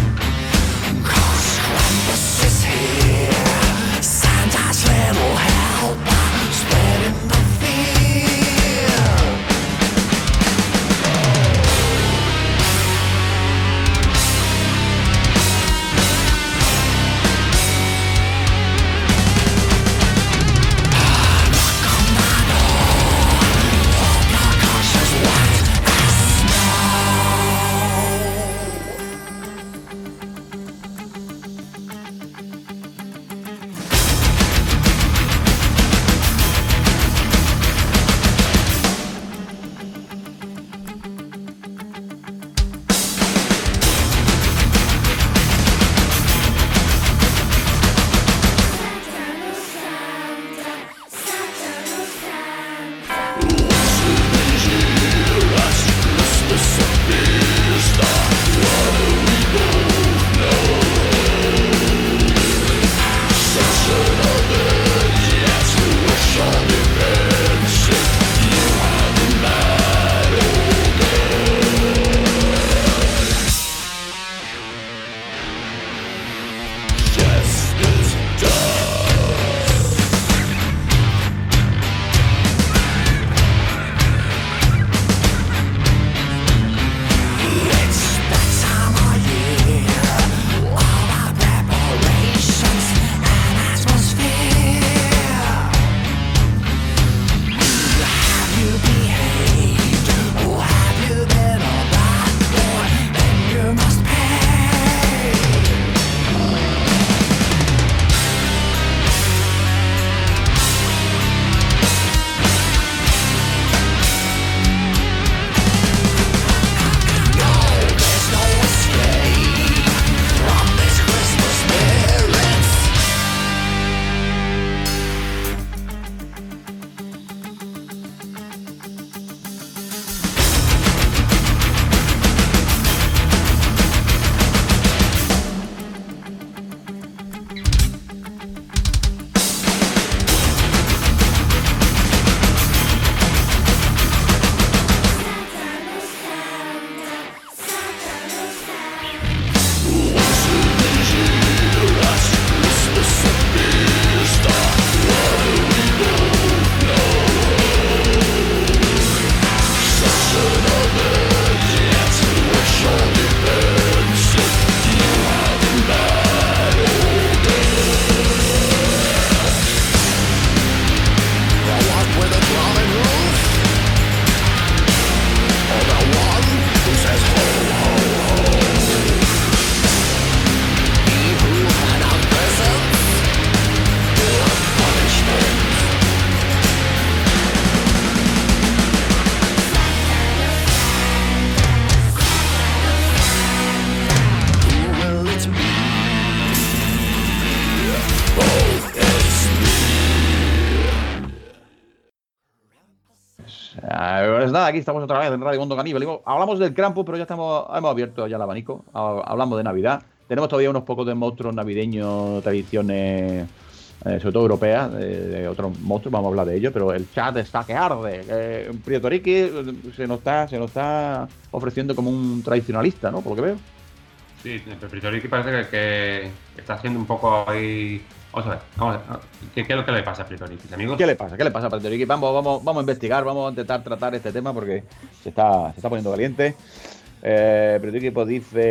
pues, eh, pues nada, aquí estamos otra vez en Radio Mundo Caníbal. Digo, hablamos del Krampus, pero ya estamos, hemos abierto ya el abanico. Ha- Hablamos de Navidad. Tenemos todavía unos pocos de monstruos navideños, tradiciones, eh, sobre todo europeas, de, de otros monstruos, vamos a hablar de ellos, pero el chat está que arde. Eh, Prieto Ricky eh, se nos está, se nos está ofreciendo como un tradicionalista, ¿no? Por lo que veo. Sí, el Pritoriki parece que, que está haciendo un poco ahí. Vamos a ver, vamos a ver. ¿Qué, qué es lo que le pasa a Pritoriki, amigos? ¿Qué le pasa? ¿Qué le pasa a Prieto Ricky? Vamos, vamos, vamos a investigar, vamos a intentar tratar este tema porque se está, se está poniendo caliente. Eh, Prieto Ricky pues dice: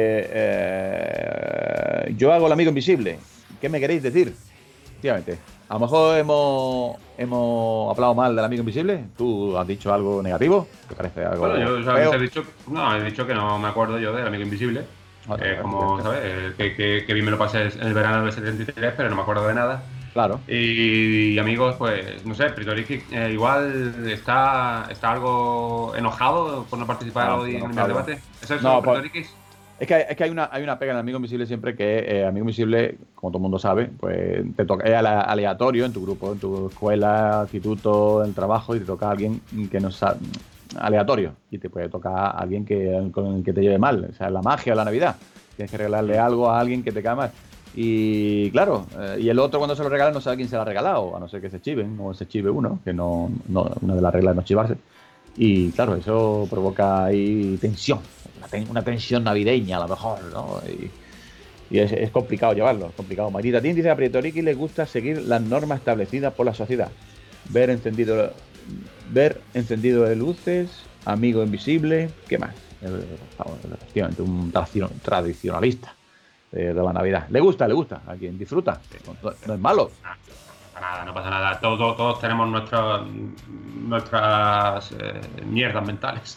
eh, yo hago el amigo invisible. ¿Qué me queréis decir? Efectivamente. A lo mejor hemos, hemos hablado mal del amigo invisible. ¿Tú has dicho algo negativo? ¿Te parece algo Bueno, yo solamente feo? he dicho, no, he dicho que no me acuerdo yo del amigo invisible. Ah, Eh, claro, como, claro. ¿sabes? Eh, Que, que, que bien me lo pasé en el verano del setenta y tres, pero no me acuerdo de nada. Claro. Y, amigos, pues, no sé, Pritoriki eh, igual está, está algo enojado por no participar No, hoy en el enojado. debate. ¿Es eso, No, pues- Pritorikis? Es que, hay, es que hay, una, hay una pega en el amigo invisible siempre que eh, amigo invisible, como todo el mundo sabe, pues te toca, es ale- aleatorio en tu grupo, en tu escuela, instituto, en el trabajo, y te toca a alguien que no sabe, aleatorio, y te puede tocar a alguien que, con el que te lleve mal, o sea, la magia de la Navidad. Tienes que regalarle algo a alguien que te cae mal. Y claro, eh, y el otro cuando se lo regala no sabe quién se lo ha regalado, a no ser que se chiven, o se chive uno, que no, no una de las reglas es no chivarse. Y claro, eso provoca ahí tensión, una, ten- una tensión navideña a lo mejor, ¿no? Y, y es, es complicado llevarlo, es complicado. Maritita Tin dice: a Prietoriki le gusta seguir las normas establecidas por la sociedad. Ver encendido, ver encendido de luces, amigo invisible, ¿qué más? Eh, vamos, efectivamente, un tradicio- tradicionalista de, de la Navidad. Le gusta, le gusta, a quien disfruta, no, no es malo. No pasa nada, no pasa nada. Todos, todos, todos tenemos nuestros, nuestras eh, mierdas mentales.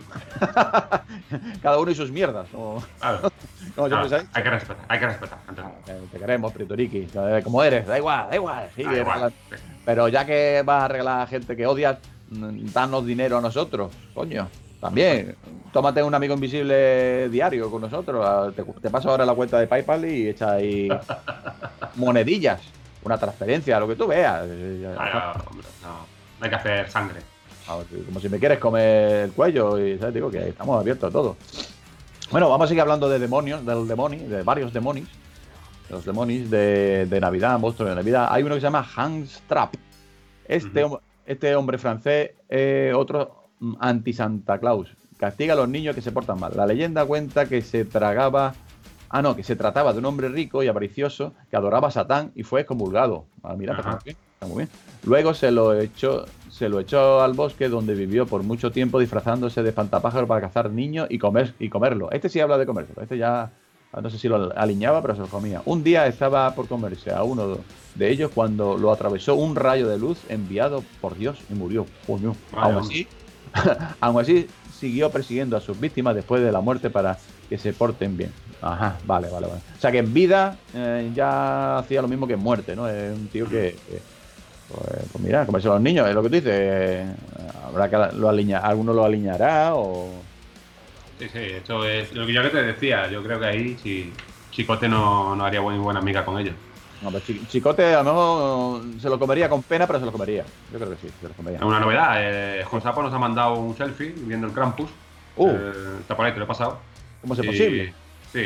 Cada uno y sus mierdas, ¿no? Claro, Como claro, siempre se ha dicho. hay que respetar, hay que respetar. antes de Eh, Te queremos, Prietoriki, eh, como eres, da igual, da igual. Sí, nada. Da igual. regala- Pero ya que vas a regalar a gente que odias, mm, danos dinero a nosotros, coño. También, tómate un amigo invisible diario con nosotros. ah, Te, te paso ahora la cuenta de PayPal y echa ahí monedillas, una transferencia, lo que tú veas. Eh, Claro, hombre, no, no hay que hacer sangre. ah, Como si me quieres comer el cuello, y ¿sabes? Digo que estamos abiertos a todo. Bueno, vamos a seguir hablando de demonios, del demonio, de varios demonios. De los demonios de, de Navidad, monstruos de Navidad. Hay uno que se llama Hans Trapp. Este, Ujú. hom- este hombre francés, eh, otro mm, anti-Santa Claus. Castiga a los niños que se portan mal. La leyenda cuenta que se tragaba. Ah, no, que se trataba de un hombre rico y avaricioso que adoraba a Satán y fue excomulgado. Ah, mira, pues Ajá. está muy bien, está muy bien. Luego se lo echó, se lo echó al bosque donde vivió por mucho tiempo disfrazándose de espantapájaro para cazar niños y comer y comerlo. Este sí habla de comérselo. Este ya no sé si lo aliñaba, pero se lo comía. Un día estaba por comerse a uno de ellos cuando lo atravesó un rayo de luz enviado por Dios y murió. Coño. Vaya, Aún hombre. así, aún así siguió persiguiendo a sus víctimas después de la muerte para que se porten bien. Ajá, vale, vale, vale. O sea que en vida eh, ya hacía lo mismo que en muerte, ¿no? Es un tío que, que, pues, pues mira, comerse a los niños, es lo que tú dices. eh, habrá que lo alinear, alguno lo alineará o. Sí, sí, esto es lo que yo que te decía. Yo creo que ahí si Chicote no, no haría muy buena amiga con ellos. No, pero Chi- Chicote a lo mejor se lo comería con pena, pero se lo comería. Yo creo que sí, se lo comería. Es una novedad. Eh, Josapo nos ha mandado un selfie viendo el Krampus. Uh. Eh, está por ahí, te lo he pasado. ¿Cómo es Y- posible? Sí.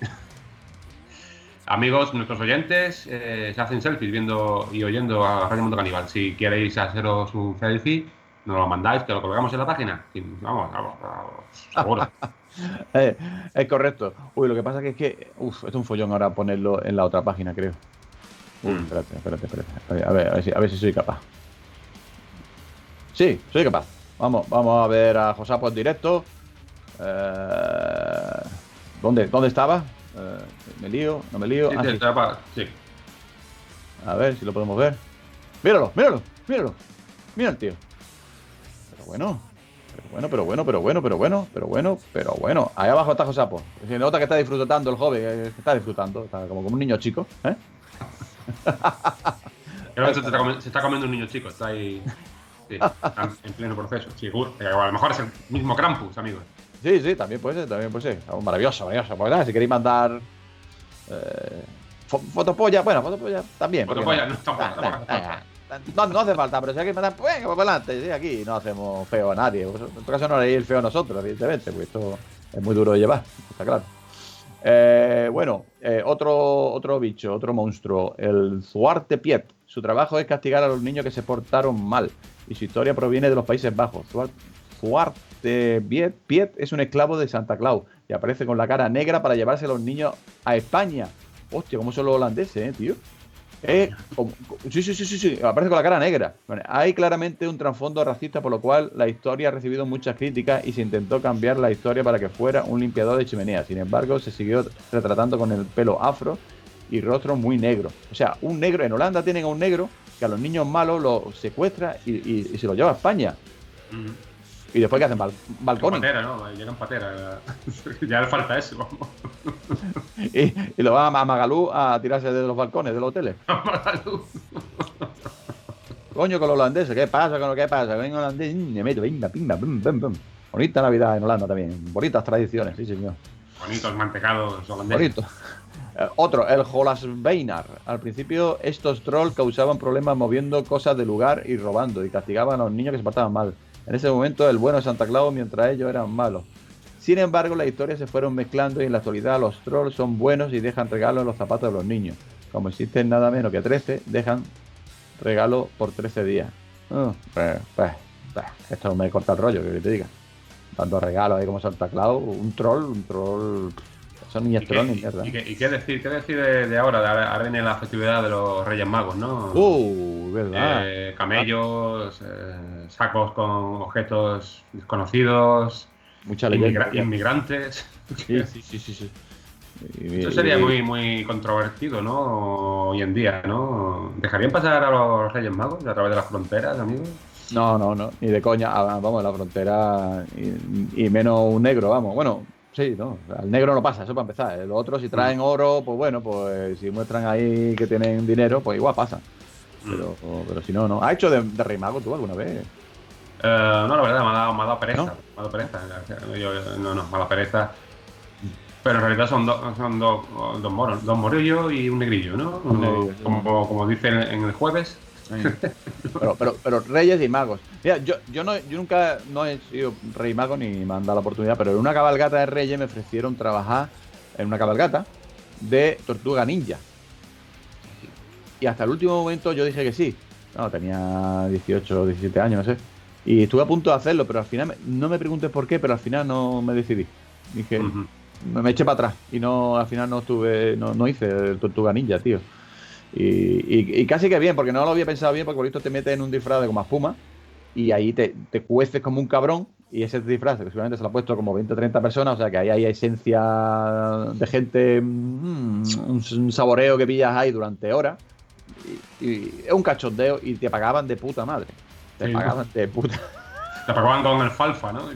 Amigos, nuestros oyentes eh, se hacen selfies viendo y oyendo a Radio Mundo Caníbal. Si queréis haceros un selfie, nos lo mandáis, que lo colgamos en la página. Y vamos, vamos, vamos, seguro. Eh, es correcto. Uy, lo que pasa que es que. Uf, esto es un follón ahora ponerlo en la otra página, creo. Uy, Mm. espérate, espérate, espérate. A ver, a ver, si, a ver si soy capaz. Sí, soy capaz. Vamos, vamos a ver a Josapo en directo. Eh, ¿dónde, ¿Dónde estaba? Eh, ¿Me lío? ¿No me lío? Sí, Ah, sí, sí. te va- sí. A ver si lo podemos ver. Míralo, míralo, míralo. Mira el tío. Pero bueno. Pero bueno, pero bueno, pero bueno, pero bueno, pero bueno, pero bueno. Ahí abajo está Josapo. Se nota que está disfrutando el joven, eh, que está disfrutando. Está como, como un niño chico, ¿eh? Creo que se está, comi- se está comiendo un niño chico. Está ahí sí, está en pleno proceso. Sí, seguro. Eh, a lo mejor es el mismo Krampus, amigos. Sí, sí, también puede ser, también puede ser. Oh, maravilloso, maravilloso. Pues nada, si queréis mandar eh, fo- fotopolla, bueno, fotopolla también. ¿por qué Fotopolla, no? no, tampoco, Ah, tampoco, venga, tampoco. venga. No, no hace falta, pero si hay que matar, pues venga, para adelante. Sí, aquí no hacemos feo a nadie. En todo caso, no haréis el feo a nosotros, evidentemente, porque esto es muy duro de llevar, está claro. Eh, bueno, eh, otro, otro bicho, otro monstruo, el Zwarte Piet. Su trabajo es castigar a los niños que se portaron mal. Y su historia proviene de los Países Bajos. Zwarte, Zwarte Piet, Piet es un esclavo de Santa Claus y aparece con la cara negra para llevarse a los niños a España. Hostia, ¿cómo son los holandeses, eh, tío? Eh, como- sí, sí, sí, sí, sí, aparece con la cara negra. Bueno, hay claramente un trasfondo racista, por lo cual la historia ha recibido muchas críticas y se intentó cambiar la historia para que fuera un limpiador de chimenea. Sin embargo, se siguió retratando con el pelo afro y rostro muy negro. O sea, un negro, en Holanda tienen a un negro que a los niños malos los secuestra y, y- y se los lleva a España. Ujú. Y después que hacen Bal Con balcones. patera, ¿no? Llegan patera. Ya le falta eso, vamos. Y, y lo van a Magalú a tirarse de los balcones de los hoteles. Coño, con los holandeses, ¿qué pasa con lo que pasa? Ven holandés, mm, me meto, pimba, pimba, pum, pum, pum. Bonita Navidad en Holanda también. Bonitas tradiciones, sí, señor. Bonitos mantecados holandeses. Bonito. Eh, otro, el Jolasbeinar. Al principio, estos trolls causaban problemas moviendo cosas del lugar y robando, y castigaban a los niños que se portaban mal. En ese momento, el bueno Santa Claus, mientras ellos eran malos. Sin embargo, las historias se fueron mezclando y en la actualidad los trolls son buenos y dejan regalos en los zapatos de los niños. Como existen nada menos que trece, dejan regalo por trece días. Ah, pues, pues, pues, esto me corta el rollo, que te diga. Tantos regalos ahí como Santa Claus, un troll, un troll. Son niñas ¿Y qué, troll ni y- mierda. y qué- y qué decir, qué decir de, de ahora? De ahora ahora viene la festividad de los Reyes Magos, ¿no? Uh, verdad. Eh, camellos, eh, sacos con objetos desconocidos, Mucha leyenda. inmigra- inmigrantes. Sí, sí, sí, sí, sí. Y- Eso sería y- muy, muy controvertido, ¿no? Hoy en día, ¿no? ¿Dejarían pasar a los Reyes Magos a través de las fronteras, amigos? No, no, no, ni de coña. Ah, vamos, la frontera y, y menos un negro, vamos. Bueno, sí, no. Al negro no pasa, eso para empezar. Los otros, si traen oro, pues bueno, pues si muestran ahí que tienen dinero, pues igual pasa. Pero, pero si no, no. ¿Has hecho de, de Rey Mago tú alguna vez? Eh, no, la verdad, me ha dado, me ha dado pereza. ¿No? Me ha dado pereza. Yo- no, no, me ha dado pereza. Pero en realidad son, dos son dos, dos moros, dos morillos y un negrillo, ¿no? Un negrillo, sí. como, como dicen en el jueves. Pero, pero, pero Reyes y Magos. Mira, yo, yo, no, yo nunca no he sido Rey Mago ni me han dado la oportunidad, pero en una cabalgata de Reyes me ofrecieron trabajar en una cabalgata de Tortuga Ninja. Y hasta el último momento yo dije que sí. No, tenía dieciocho, diecisiete años, no sé. Y estuve a punto de hacerlo, pero al final, me- no me preguntes por qué, pero al final no me decidí. Dije, Ujú. me, me eché para atrás y no al final no estuve, no, no hice el Tortuga Ninja, tío. Y, y- y casi que bien, porque no lo había pensado bien, porque por esto te metes en un disfraz de goma espuma y ahí te, te cueces como un cabrón. Y ese disfraz, que seguramente se lo ha puesto como veinte o treinta personas, o sea que ahí hay esencia de gente, mm, un, un saboreo que pillas ahí durante horas. Y, y es un cachondeo y te pagaban de puta madre. Te Sí. pagaban de puta. Te pagaban con alfalfa, ¿no?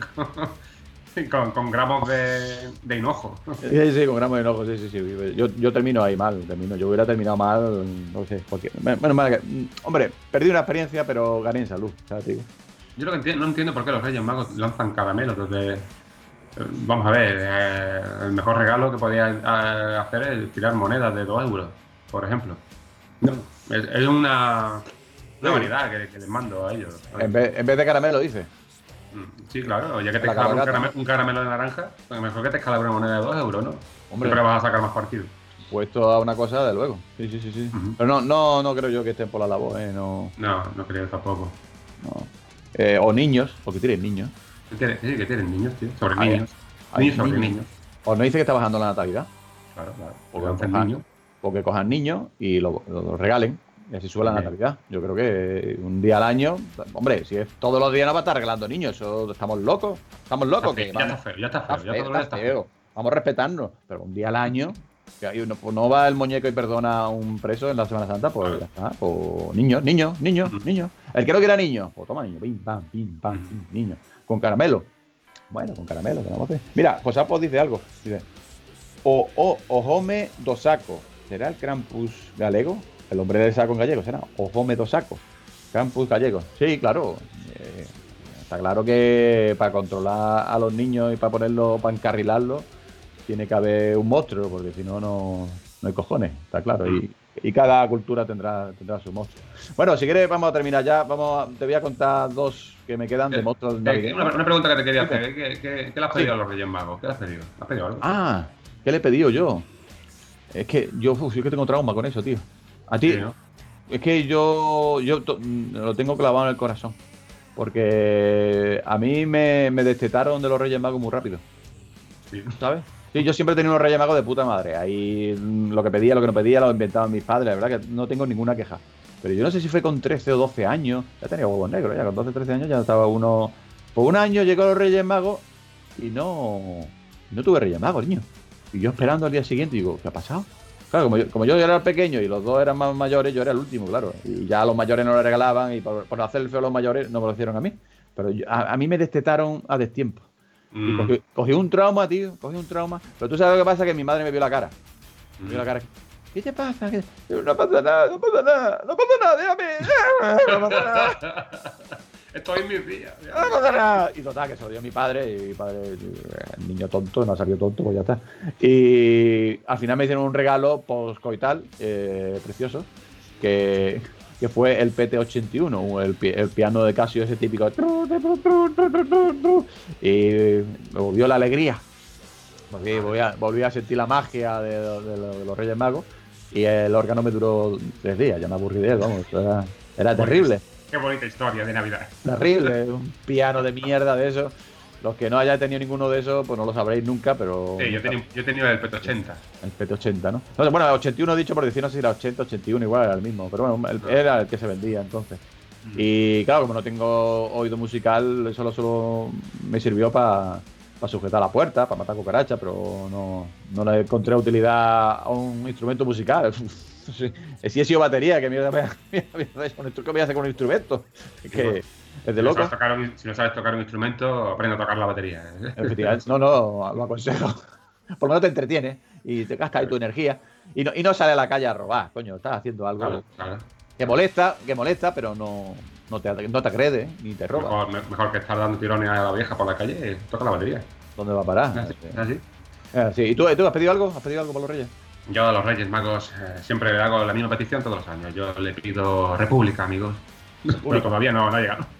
Y con, con gramos de, de hinojo. Sí, sí, con gramos de enojo, sí, sí, sí. Yo, yo termino ahí mal, termino. Yo hubiera terminado mal, no sé, cualquier. Menos mal que. mm, Hombre, perdí una experiencia, pero gané en salud, ¿sabes, tío? Yo lo que entiendo, no entiendo por qué los Reyes Magos lanzan caramelos. Desde, eh, vamos a ver, eh, el mejor regalo que podía eh, hacer es tirar monedas de dos euros, por ejemplo. No, es, es una, una Sí. variedad que, que les mando a ellos. En vez, en vez de caramelo, dice. Mm, Sí, claro, ya que te La escala un, cabalgata. caramelo, un caramelo de naranja, pues mejor que te escala una moneda de dos euros, ¿no? Hombre. Siempre vas a sacar más partido. Puesto a una cosa, de luego. Sí, sí, sí, sí. Ujú. Pero no, no, no creo yo que estén por la labor, ¿eh? No, No, no creo tampoco. no. Eh, o niños, porque tienen niños. ¿Qué tienen, sí, que tienen niños, tío? Sobre Hay- niños. hay niños sobre niños. niños. O no dice que está bajando la natalidad. Claro, claro. Porque Porque cojan, niños. porque cojan niños y lo, lo- lo regalen. Y así sube la Bien. natalidad. Yo creo que un día al año. Hombre, si es todos los días no va a estar regalando niños. Eso, ¿estamos locos? ¿Estamos locos? Ya que está feo, ya está feo, Está ya feo, todo lo está está feo. feo. Vamos a respetarnos. Pero un día al año. Que hay uno- pues no va el muñeco y perdona a un preso en la Semana Santa, pues Claro. ya está. Pues niños, niños, niños, Ujú. niños. El que no quiera niños, pues toma niño. Pim, pam, pim, pam, Ujú. pim, niño. Con caramelo. Bueno, con caramelo, ¿qué vamos a hacer? Mira, José Apos dice algo. Dice: O, o, Ojome do Saco. ¿Será el Krampus galego? El hombre del saco en gallego, ¿será? Ojome do Saco. Krampus gallego. Sí, claro. Eh, está claro que para controlar a los niños y para ponerlos, para encarrilarlos, tiene que haber un monstruo, porque si no, no no hay cojones, está claro. Y y cada cultura tendrá, tendrá su monstruo. Bueno, si quieres vamos a terminar ya. Vamos a- te voy a contar dos que me quedan de monstruos Eh, eh, navideños. una, una pregunta que te quería Dime. hacer. ¿eh? ¿Qué, qué, qué le has pedido a los Reyes Magos? ¿Qué le has pedido? ¿Has pedido algo? Ah, ¿qué le he pedido yo? Es que yo, uf, yo que tengo trauma con eso, tío. A ti, Sí, ¿no? es que yo, yo to- mm, lo tengo clavado en el corazón. Porque a mí me, me destetaron de los Reyes Magos muy rápido, Sí. ¿sabes? Sí, yo siempre he tenido unos Reyes Magos de puta madre. Ahí mm, lo que pedía, lo que no pedía, lo inventaban mis padres. La verdad que no tengo ninguna queja. Pero yo no sé si fue con trece o doce años. Ya tenía huevos negros, ya con doce, trece años ya estaba uno. Por un año llegó los Reyes Magos y no, no tuve Reyes Magos, niño. Y yo esperando al día siguiente, digo, ¿qué ha pasado? Claro, como yo, como yo era el pequeño y los dos eran más mayores, yo era el último, claro. Y ya a los mayores no le regalaban y por, por hacer el feo a los mayores no me lo hicieron a mí. Pero yo- a, a mí me destetaron a destiempo. Y Mm, cogí, cogí un trauma, tío, cogí un trauma. Pero tú sabes lo que pasa, que mi madre me vio la cara. Me vio la cara. ¿Qué te pasa? ¿Qué- No pasa nada, no pasa nada, no pasa nada, déjame. No pasa nada. Estoy en mis días. No pasa nada. Y total, que se lo dio mi padre, y mi padre, el niño tonto, no ha salido tonto, pues ya está. Y al final me hicieron un regalo postcoital, eh, precioso, que, que fue el P T ochenta y uno, el, pi- el piano de Casio ese típico. tru, tru, tru, tru, tru, tru, tru, tru. Y me volvió la alegría. Volví, volví a, volví a sentir la magia de, de- de los- de los Reyes Magos. Y el órgano me duró tres días, ya me aburrí de él, vamos. Era, era terrible. Qué bonita historia de Navidad. Terrible, un piano de mierda de eso. Los que no hayáis tenido ninguno de esos, pues no lo sabréis nunca, pero. Sí, yo, tenía, yo he tenido el P T ochenta. El P T ochenta, ¿no? No, bueno, ochenta y uno dicho por decir, no sé si era ochenta, ochenta y uno, igual era el mismo, pero bueno, el- era el que se vendía entonces. Y claro, como no tengo oído musical, eso lo solo me sirvió para sujetar la puerta, para matar cucarachas, pero no, no le encontré utilidad a un instrumento musical. Sí, si he sido batería, que mierda me ¿qué voy a hacer con un instrumento? Es que es de Si no, loco. sabes tocar un, si no sabes tocar un instrumento, aprende a tocar la batería. ¿eh? Efectivamente, no, no, lo aconsejo. Por lo menos te entretiene y te gastas ahí tu energía. Y no, y no sale a la calle a robar, coño, estás haciendo algo Claro, claro. que molesta, que molesta, pero no, no, te, no te agrede ni te roba. Mejor, me- mejor que estar dando tirones a la vieja por la calle, toca la batería. ¿Dónde va a parar? Así, así. Es así. ¿Y tú, tú has pedido algo? ¿Has pedido algo por los Reyes? Yo a los Reyes Magos eh, siempre le hago la misma petición todos los años. Yo le pido República, amigos. Pero todavía no, no ha llegado.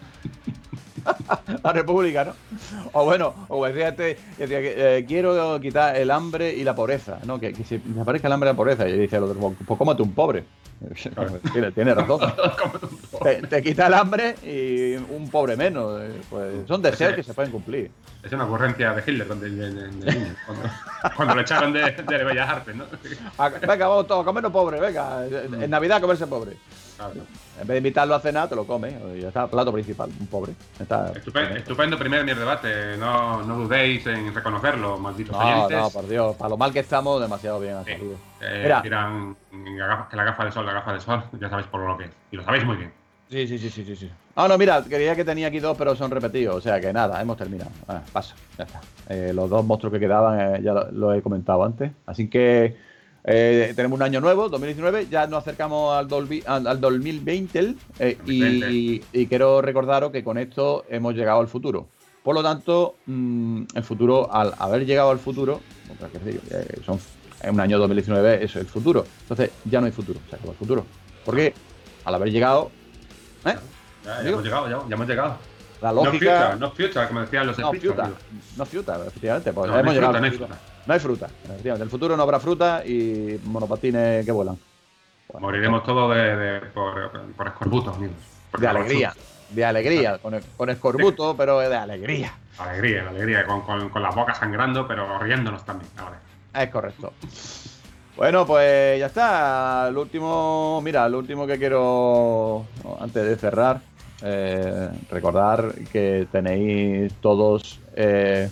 La República, ¿no? O bueno, o decía este, decía que eh, quiero quitar el hambre y la pobreza, ¿no? Que, que se me aparezca el hambre y la pobreza. Y dice el otro, pues cómate un pobre. Tiene, tiene razón. Te, te quita el hambre y un pobre menos. eh, Pues son deseos que se pueden cumplir. Es una ocurrencia de Hitler de, de- de- de niño, cuando, cuando lo echaron de, de Bellas Artes, ¿no? A- Venga, vamos todos a comernos pobre, venga. En Navidad a comerse pobre. Claro. En vez de invitarlo a cenar, te lo comes. Y ya está, plato principal, un pobre. Está, Estupendo, estupendo primer Mier Debate. No, no dudéis en reconocerlo, malditos No, oyentes. no, por Dios. Para lo mal que estamos, demasiado bien ha Sí. salido. Eh, Mira. dirán la gafa- que la gafa de sol, la gafa de sol, ya sabéis por lo que es. Y lo sabéis muy bien. Sí, sí, sí, sí, sí, sí. Ah, no, mira, creía que tenía aquí dos, pero son repetidos. O sea que nada, hemos terminado. Ah, pasa, ya está. Eh, los dos monstruos que quedaban eh, ya lo, lo he comentado antes. Así que eh, tenemos un año nuevo, dos mil diecinueve. Ya nos acercamos al, dolvi- al, al dos mil veinte. eh, y, y quiero recordaros que con esto hemos llegado al futuro. Por lo tanto, mm, el futuro, al haber llegado al futuro, otra que decir, eh, son, en un año dos mil diecinueve es el futuro. Entonces ya no hay futuro, se acabó el futuro. Porque al haber llegado. ¿Eh? Ya, ya Amigo. hemos llegado, ya, ya hemos llegado. La No lógica. future, no future, como decían los No espíritus. fruta, no fruta, efectivamente. Pues No, no hemos hay llegado fruta, al no hay futuro. fruta. No hay fruta, efectivamente. En el futuro no habrá fruta y monopatines que vuelan. Bueno, Moriremos todos de, de- por, por escorbuto, amigos. Porque de alegría, de alegría, con, el- con escorbuto, pero de alegría. Alegría, la alegría, con, con, con la boca sangrando, pero riéndonos también. Ahora. Es correcto. Bueno, pues ya está. El último, mira, lo último que quiero, antes de cerrar, eh, recordar que tenéis todos eh,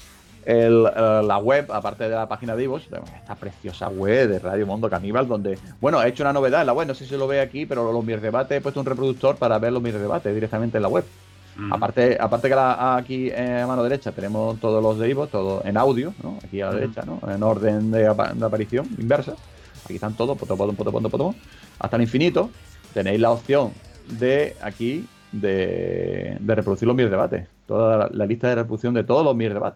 el, eh, la web, aparte de la página de iVoox, esta preciosa web de Radio Mundo Caníbal, donde, bueno, he hecho una novedad en la web, no sé si lo ve aquí, pero los Mier Debate, he puesto un reproductor para ver los Mier Debate directamente en la web. Mm. Aparte, aparte que la- aquí eh, a mano derecha tenemos todos los de iVoox, todo en audio, ¿no? Aquí a la Ujú. derecha, ¿no? En orden de, apa- de aparición inversa. Aquí están todos, poto, poto, poto, poto, poto, hasta el infinito. Tenéis la opción de aquí de, de reproducir los Mier Debates. Toda la, la lista de reproducción de todos los Mier Debates. O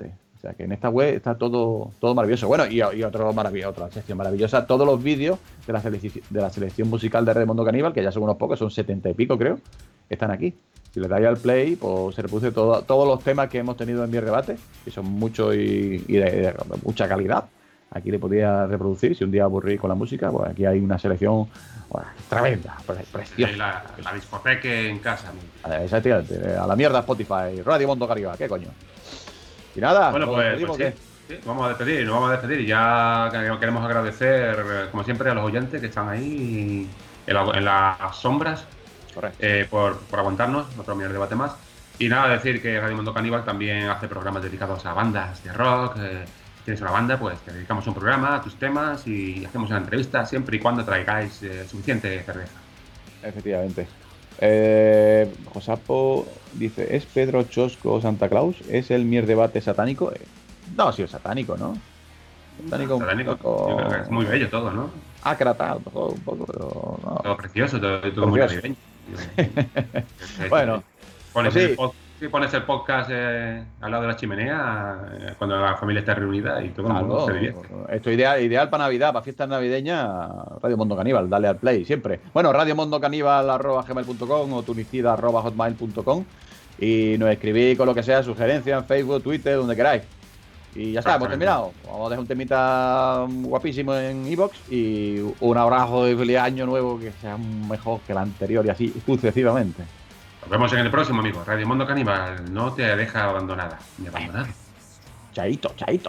sea que en esta web está todo, todo maravilloso. Bueno, y, y otro maravilloso, otra sección maravillosa, todos los vídeos de la, selec- de la selección musical de Raimundo Caníbal, que ya son unos pocos, son setenta y pico creo, están aquí. Si le dais al play, pues se reproduce todo, todos los temas que hemos tenido en Mier Debate, que son muchos y, y de, de mucha calidad. Aquí le podía reproducir, si un día aburrís con la música, pues aquí hay una selección bueno, tremenda, pre- preciosa. Y la, la discoteca en casa. amigo. Exactamente, a la mierda Spotify, Radio Mundo Caníbal, ¿qué coño? Y nada, Bueno, ¿nos pues, despedimos pues o sí, qué? sí, vamos a despedir, nos vamos a despedir. Y ya queremos agradecer, eh, como siempre, a los oyentes que están ahí en, la- en las sombras Correcto. eh, por, por aguantarnos, otro Mier Debate más. Y nada, decir que Radio Mundo Caníbal también hace programas dedicados a bandas de rock. Eh, si tienes una banda, pues te dedicamos un programa a tus temas y hacemos una entrevista siempre y cuando traigáis eh, suficiente cerveza. Efectivamente. Eh, Josapo dice, ¿es Pedro Chosco Santa Claus? ¿Es el Mier Debate satánico? Eh, no, sí es satánico, ¿no? Satánico, Satánico, un poco... yo creo que es muy bello todo, ¿no? Ácrata, a lo mejor un poco, pero no. Todo precioso, todo, todo muy Precioso. navideño. Bueno, pones, pues sí. el, pod- sí, pones el podcast eh, al lado de la chimenea eh, cuando la familia está reunida y todo el mundo Claro, se divierte. esto ideal, ideal para Navidad, para fiestas navideñas, Radio Mundo Caníbal, dale al play siempre. Bueno, radiomondocaníbal arroba gmail punto com o tunicida arroba hotmail punto com y nos escribís con lo que sea, sugerencias en Facebook, Twitter, donde queráis. Y ya está, hemos terminado. Vamos a dejar un temita guapísimo en iVoox y un abrazo y feliz año nuevo que sea mejor que el anterior y así sucesivamente. Nos vemos en el próximo, amigos. Radio Mundo Caníbal no te deja abandonada, ni abandonado. Chaito, chaito.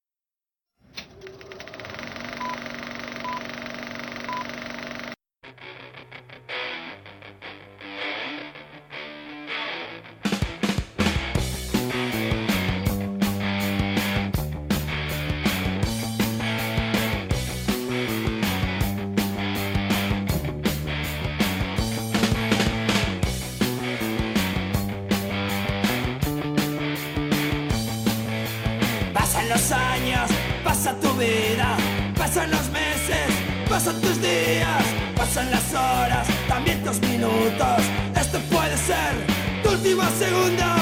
Pasan los años, pasa tu vida, pasan los meses, pasan tus días, pasan las horas, también tus minutos. Este puede ser tu último segundo.